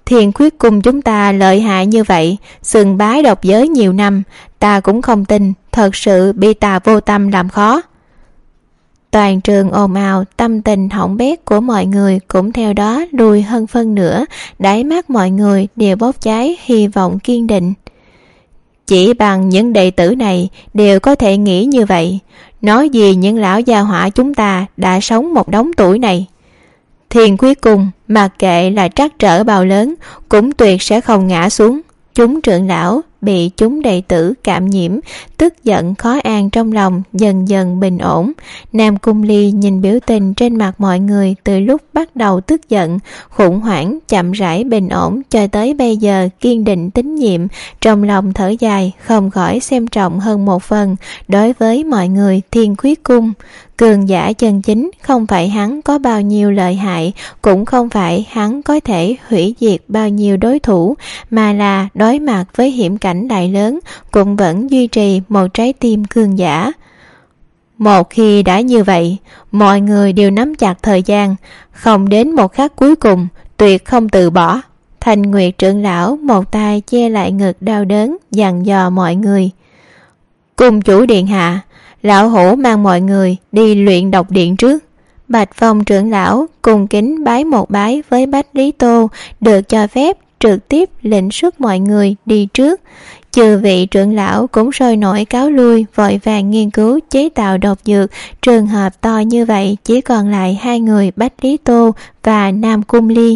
Thiên Khuyết Cung chúng ta lợi hại như vậy, xưng bá độc giới nhiều năm, ta cũng không tin, thật sự bị tà vô tâm làm khó. Toàn trường ồn ào, tâm tình hỏng bét của mọi người cũng theo đó lùi hơn phân nửa, đáy mắt mọi người đều bốc cháy hy vọng kiên định. Chỉ bằng những đệ tử này đều có thể nghĩ như vậy, nói gì những lão gia hỏa chúng ta đã sống một đống tuổi này. Thiên Khuyết Cung mặc kệ là trắc trở bao lớn cũng tuyệt sẽ không ngã xuống. Chúng trưởng lão bị chúng đệ tử cảm nhiễm, tức giận khó an trong lòng dần dần bình ổn. Nam Cung Ly nhìn biểu tình trên mặt mọi người từ lúc bắt đầu tức giận, khủng hoảng chậm rãi bình ổn cho tới bây giờ kiên định tín nhiệm, trong lòng thở dài không khỏi xem trọng hơn một phần. Đối với mọi người Thiên Khuyết Cung, cường giả chân chính không phải hắn có bao nhiêu lợi hại, cũng không phải hắn có thể hủy diệt bao nhiêu đối thủ, mà là đối mặt với hiểm cảnh đại lớn cũng vẫn duy trì một trái tim cường giả. Một khi đã như vậy, mọi người đều nắm chặt thời gian, không đến một khắc cuối cùng, tuyệt không từ bỏ. Thanh Nguyệt trưởng lão một tay che lại ngực đau đớn, dặn dò mọi người. Cung chủ điện hạ, lão hổ mang mọi người đi luyện độc điện trước. Bạch Phong trưởng lão cùng kính bái một bái với Bách Lý Tô, được cho phép trực tiếp lệnh xuất mọi người đi trước. Chư vị trưởng lão cũng sôi nổi cáo lui, vội vàng nghiên cứu chế tạo độc dược. Trường hợp to như vậy chỉ còn lại hai người Bách Lý Tô và Nam Cung Ly.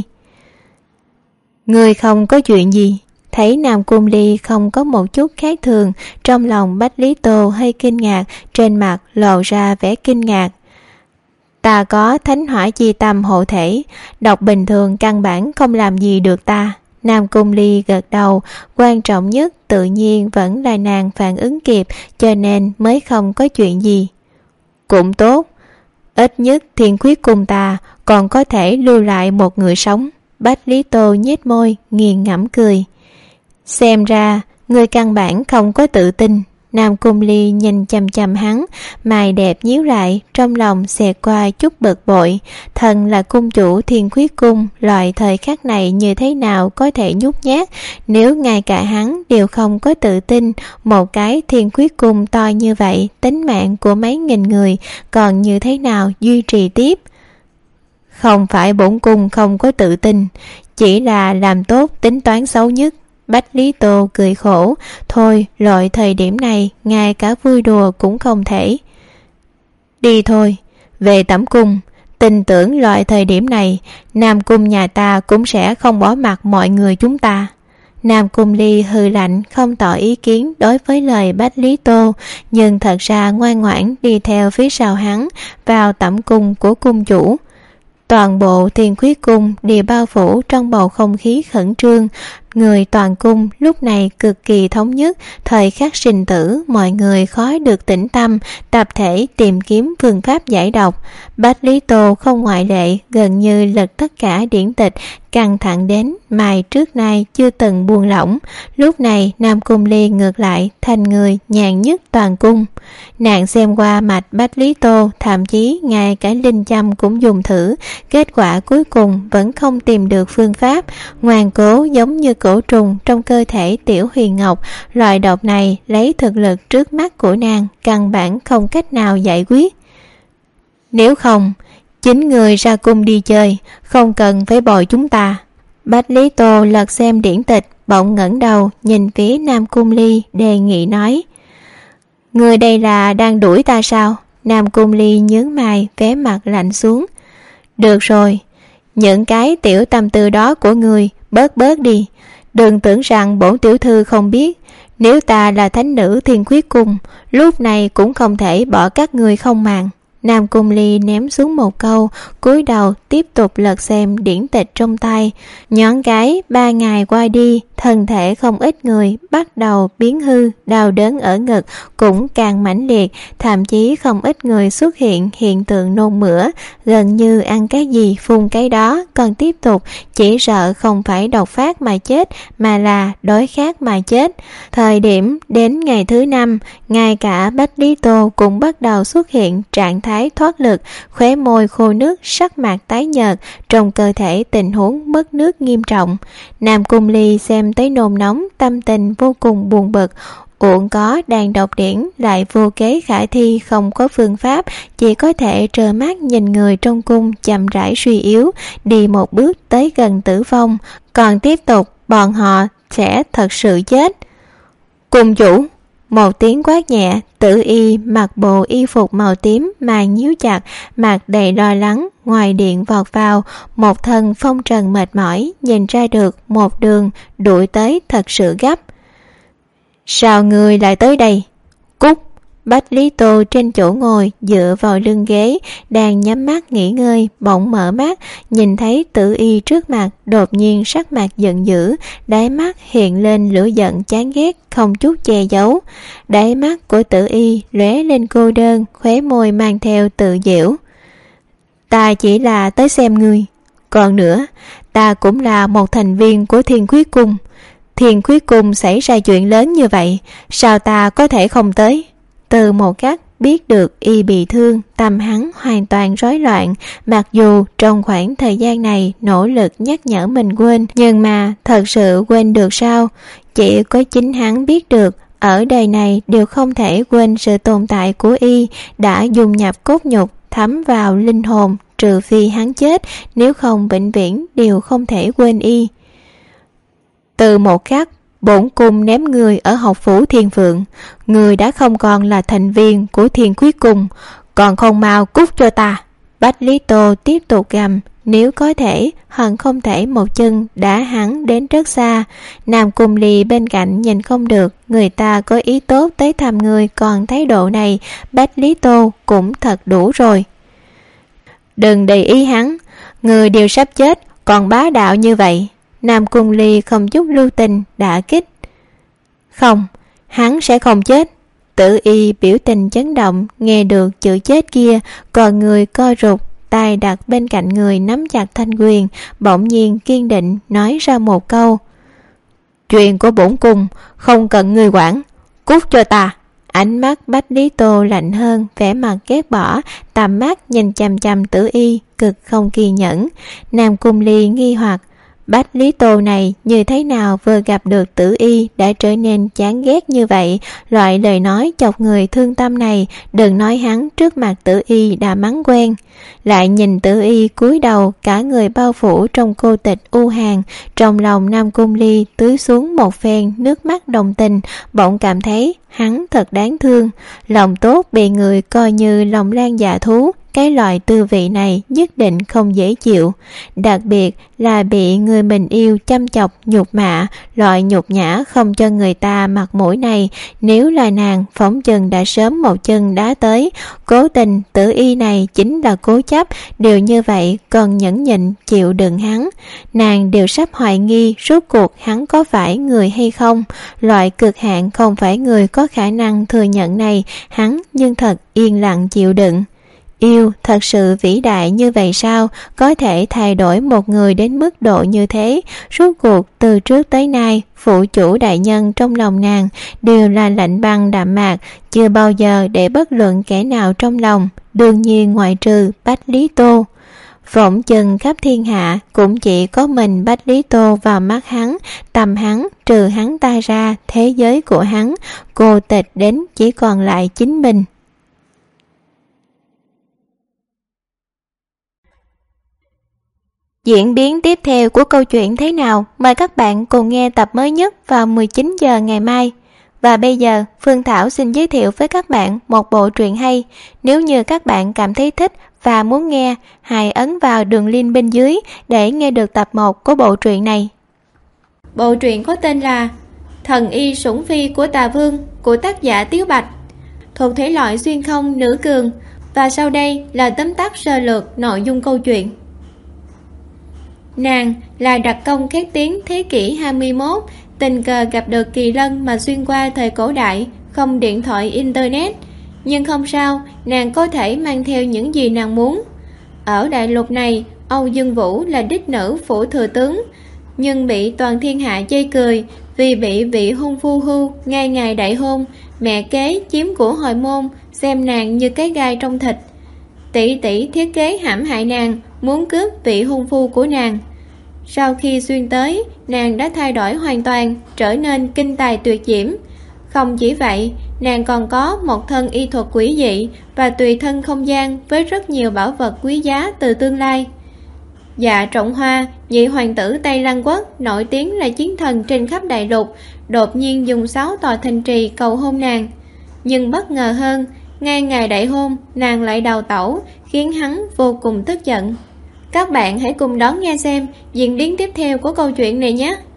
Người không có chuyện gì? Thấy Nam Cung Ly không có một chút khác thường, trong lòng Bách Lý Tô hơi kinh ngạc, trên mặt lộ ra vẻ kinh ngạc. Ta có thánh hỏa chi tâm hộ thể, độc bình thường căn bản không làm gì được ta. Nam Cung Ly gật đầu, quan trọng nhất tự nhiên vẫn là nàng phản ứng kịp, cho nên mới không có chuyện gì. Cũng tốt, ít nhất Thiên Khuyết Cung ta còn có thể lưu lại một người sống. Bách Lý Tô nhếch môi, nghiền ngẫm cười. Xem ra, người căn bản không có tự tin. Nam Cung Ly nhìn chằm chằm hắn, mày đẹp nhíu lại, trong lòng xẹt qua chút bực bội. Thần là cung chủ Thiên Khuyết Cung, loại thời khắc này như thế nào có thể nhút nhát? Nếu ngay cả hắn đều không có tự tin, một cái Thiên Khuyết Cung to như vậy, tính mạng của mấy nghìn người còn như thế nào duy trì tiếp? Không phải bổn cung không có tự tin, chỉ là làm tốt tính toán xấu nhất. Bách Lý Tô cười khổ. Thôi, loại thời điểm này ngay cả vui đùa cũng không thể. Đi thôi, về Tẩm Cung. Tin tưởng loại thời điểm này Nam Cung nhà ta cũng sẽ không bỏ mặc mọi người chúng ta. Nam Cung Ly hừ lạnh, không tỏ ý kiến đối với lời Bách Lý Tô, nhưng thật ra ngoan ngoãn đi theo phía sau hắn vào Tẩm Cung của cung chủ. Toàn bộ Thiên Khuyết Cung đều bao phủ trong bầu không khí khẩn trương. Người toàn cung lúc này cực kỳ thống nhất, thời khắc sinh tử mọi người khó được tĩnh tâm, tập thể tìm kiếm phương pháp giải độc. Bách Lý Tô không ngoại lệ, gần như lật tất cả điển tịch, căng thẳng đến mai trước nay chưa từng buông lỏng. Lúc này Nam Cung Ly ngược lại thành người nhàn nhất toàn cung. Nàng xem qua mạch Bách Lý Tô, thậm chí ngay cả linh châm cũng dùng thử, kết quả cuối cùng vẫn không tìm được phương pháp. Ngoan cố giống như cổ trùng trong cơ thể Tiểu Huyền Ngọc, loại độc này lấy thực lực trước mắt của nàng căn bản không cách nào giải quyết. Nếu không, chính người ra cung đi chơi, không cần phải bồi chúng ta. Bách Lý Tô lật xem điển tịch, bỗng ngẩng đầu nhìn phía Nam Cung Ly, đề nghị nói. Người đây là đang đuổi ta sao? Nam Cung Ly nhướng mày, vẻ mặt lạnh xuống. Được rồi, những cái tiểu tâm tư đó của người bớt đi. Đừng tưởng rằng bổn tiểu thư không biết, nếu ta là thánh nữ Thiên Khuyết Cung, lúc này cũng không thể bỏ các ngươi không màng. Nam Cung Ly ném xuống một câu, cúi đầu tiếp tục lật xem điển tịch trong tay. Nhón cái 3 ngày qua đi, thân thể không ít người bắt đầu biến hư, đau đớn ở ngực cũng càng mãnh liệt, thậm chí không ít người xuất hiện hiện tượng nôn mửa, gần như ăn cái gì phun cái đó, còn tiếp tục, chỉ sợ không phải độc phát mà chết, mà là đói khát mà chết. Thời điểm đến ngày thứ 5, ngay cả Bách Lý Tô cũng bắt đầu xuất hiện trạng thái thoát lực, khóe môi khô nước, sắc mặt tái nhợt, trong cơ thể tình huống mất nước nghiêm trọng. Nam Cung Ly xem tới nôn nóng, tâm tình vô cùng buồn bực. Uổng có đàn độc điển lại vô kế khả thi, không có phương pháp, chỉ có thể trơ mắt nhìn người trong cung chậm rãi suy yếu, đi một bước tới gần tử vong, còn tiếp tục bọn họ sẽ thật sự chết. Cung chủ, một tiếng quát nhẹ, Tử Y mặc bộ y phục màu tím, màn nhíu chặt, mặt đầy lo lắng, ngoài điện vọt vào, một thân phong trần mệt mỏi, nhìn ra được một đường đuổi tới thật sự gấp. Sao ngươi lại tới đây? Cút! Bách Lý Tô trên chỗ ngồi dựa vào lưng ghế, đang nhắm mắt nghỉ ngơi, bỗng mở mắt, nhìn thấy Tử Y trước mặt, đột nhiên sắc mặt giận dữ, đáy mắt hiện lên lửa giận chán ghét, không chút che giấu. Đáy mắt của Tử Y lóe lên cô đơn, khóe môi mang theo tự giễu. Ta chỉ là tới xem ngươi. Còn nữa, ta cũng là một thành viên của Thiên Khuyết Cung. Thiên Khuyết Cung xảy ra chuyện lớn như vậy, sao ta có thể không tới? Từ một khắc biết được y bị thương, tâm hắn hoàn toàn rối loạn, mặc dù trong khoảng thời gian này nỗ lực nhắc nhở mình quên, nhưng mà thật sự quên được sao? Chỉ có chính hắn biết được, ở đời này đều không thể quên sự tồn tại của y, đã dung nhập cốt nhục, thấm vào linh hồn, trừ phi hắn chết, nếu không vĩnh viễn đều không thể quên y. Từ một khắc bổn cung ném người ở học phủ Thiên Phượng, người đã không còn là thành viên của Thiên Khuyết Cung, còn không mau cút cho ta. Bách Lý Tô tiếp tục gầm, nếu có thể hận không thể một chân đá hắn đến rất xa. Nam Cung Ly bên cạnh nhìn không được, người ta có ý tốt tới thăm người, còn thái độ này Bách Lý Tô cũng thật đủ rồi. Đừng để ý hắn, người đều sắp chết còn bá đạo như vậy. Nam Cung Ly không chút lưu tình đả kích. Không, hắn sẽ không chết. Tử Y biểu tình chấn động, nghe được chữ chết kia, còn người co rụt, tay đặt bên cạnh người nắm chặt thanh quyền, bỗng nhiên kiên định nói ra một câu. Chuyện của bổn cung không cần ngươi quản, cút cho ta. Ánh mắt Bách Lý Tô lạnh hơn, vẻ mặt ghét bỏ, tầm mắt nhìn chằm chằm Tử Y, cực không kiên nhẫn. Nam Cung Ly nghi hoặc, Bách Lý Tô này như thế nào vừa gặp được Tử Y đã trở nên chán ghét như vậy, loại lời nói chọc người thương tâm này, đừng nói hắn trước mặt Tử Y đã mắng quen. Lại nhìn Tử Y cúi đầu, cả người bao phủ trong cô tịch u hàn, trong lòng Nam Cung Ly tưới xuống một phen nước mắt đồng tình, bỗng cảm thấy hắn thật đáng thương. Lòng tốt bị người coi như lòng lan dạ thú, cái loại tư vị này nhất định không dễ chịu, đặc biệt là bị người mình yêu chăm chọc nhục mạ, loại nhục nhã không cho người ta mặt mũi này, nếu là nàng phỏng chừng đã sớm một chân đá tới. Cố tình Tử Y này chính là cố chấp, đều như vậy còn nhẫn nhịn chịu đựng hắn. Nàng đều sắp hoài nghi rốt cuộc hắn có phải người hay không, loại cực hạn không phải người có khả năng thừa nhận này, hắn nhưng thật yên lặng chịu đựng. Yêu thật sự vĩ đại như vậy sao, có thể thay đổi một người đến mức độ như thế? Rốt cuộc từ trước tới nay, phụ chủ đại nhân trong lòng nàng đều là lạnh băng đạm mạc, chưa bao giờ để bất luận kẻ nào trong lòng, đương nhiên ngoại trừ Bách Lý Tô. Phỏng chừng khắp thiên hạ cũng chỉ có mình Bách Lý Tô vào mắt hắn, tầm hắn, trừ hắn ta ra, thế giới của hắn cô tịch đến chỉ còn lại chính mình. Diễn biến tiếp theo của câu chuyện thế nào? Mời các bạn cùng nghe tập mới nhất vào 19 giờ ngày mai. Và bây giờ, Phương Thảo xin giới thiệu với các bạn một bộ truyện hay. Nếu như các bạn cảm thấy thích và muốn nghe, hãy ấn vào đường link bên dưới để nghe được tập 1 của bộ truyện này. Bộ truyện có tên là Thần Y Sủng Phi của Tà Vương của tác giả Tiếu Bạch, thuộc thể loại xuyên không nữ cường. Và sau đây là tóm tắt sơ lược nội dung câu chuyện. Nàng là đặc công khét tiếng thế kỷ 21, tình cờ gặp được Kỳ Lân mà xuyên qua thời cổ đại, không điện thoại internet. Nhưng không sao, nàng có thể mang theo những gì nàng muốn. Ở đại lục này, Âu Dương Vũ là đích nữ phủ thừa tướng, nhưng bị toàn thiên hạ chê cười vì bị vị hôn phu hưu ngay ngày đại hôn, mẹ kế chiếm của hồi môn, xem nàng như cái gai trong thịt. Tỷ tỷ thiết kế hãm hại nàng, muốn cướp vị hôn phu của nàng. Sau khi xuyên tới, nàng đã thay đổi hoàn toàn, trở nên kinh tài tuyệt diễm. Không chỉ vậy, nàng còn có một thân y thuật quỷ dị và tùy thân không gian với rất nhiều bảo vật quý giá từ tương lai. Dạ Trọng Hoa, nhị hoàng tử Tây Lăng Quốc nổi tiếng là chiến thần trên khắp đại lục, đột nhiên dùng 6 tòa thành trì cầu hôn nàng. Nhưng bất ngờ hơn, ngay ngày đại hôn, nàng lại đào tẩu, khiến hắn vô cùng tức giận. Các bạn hãy cùng đón nghe xem diễn biến tiếp theo của câu chuyện này nhé.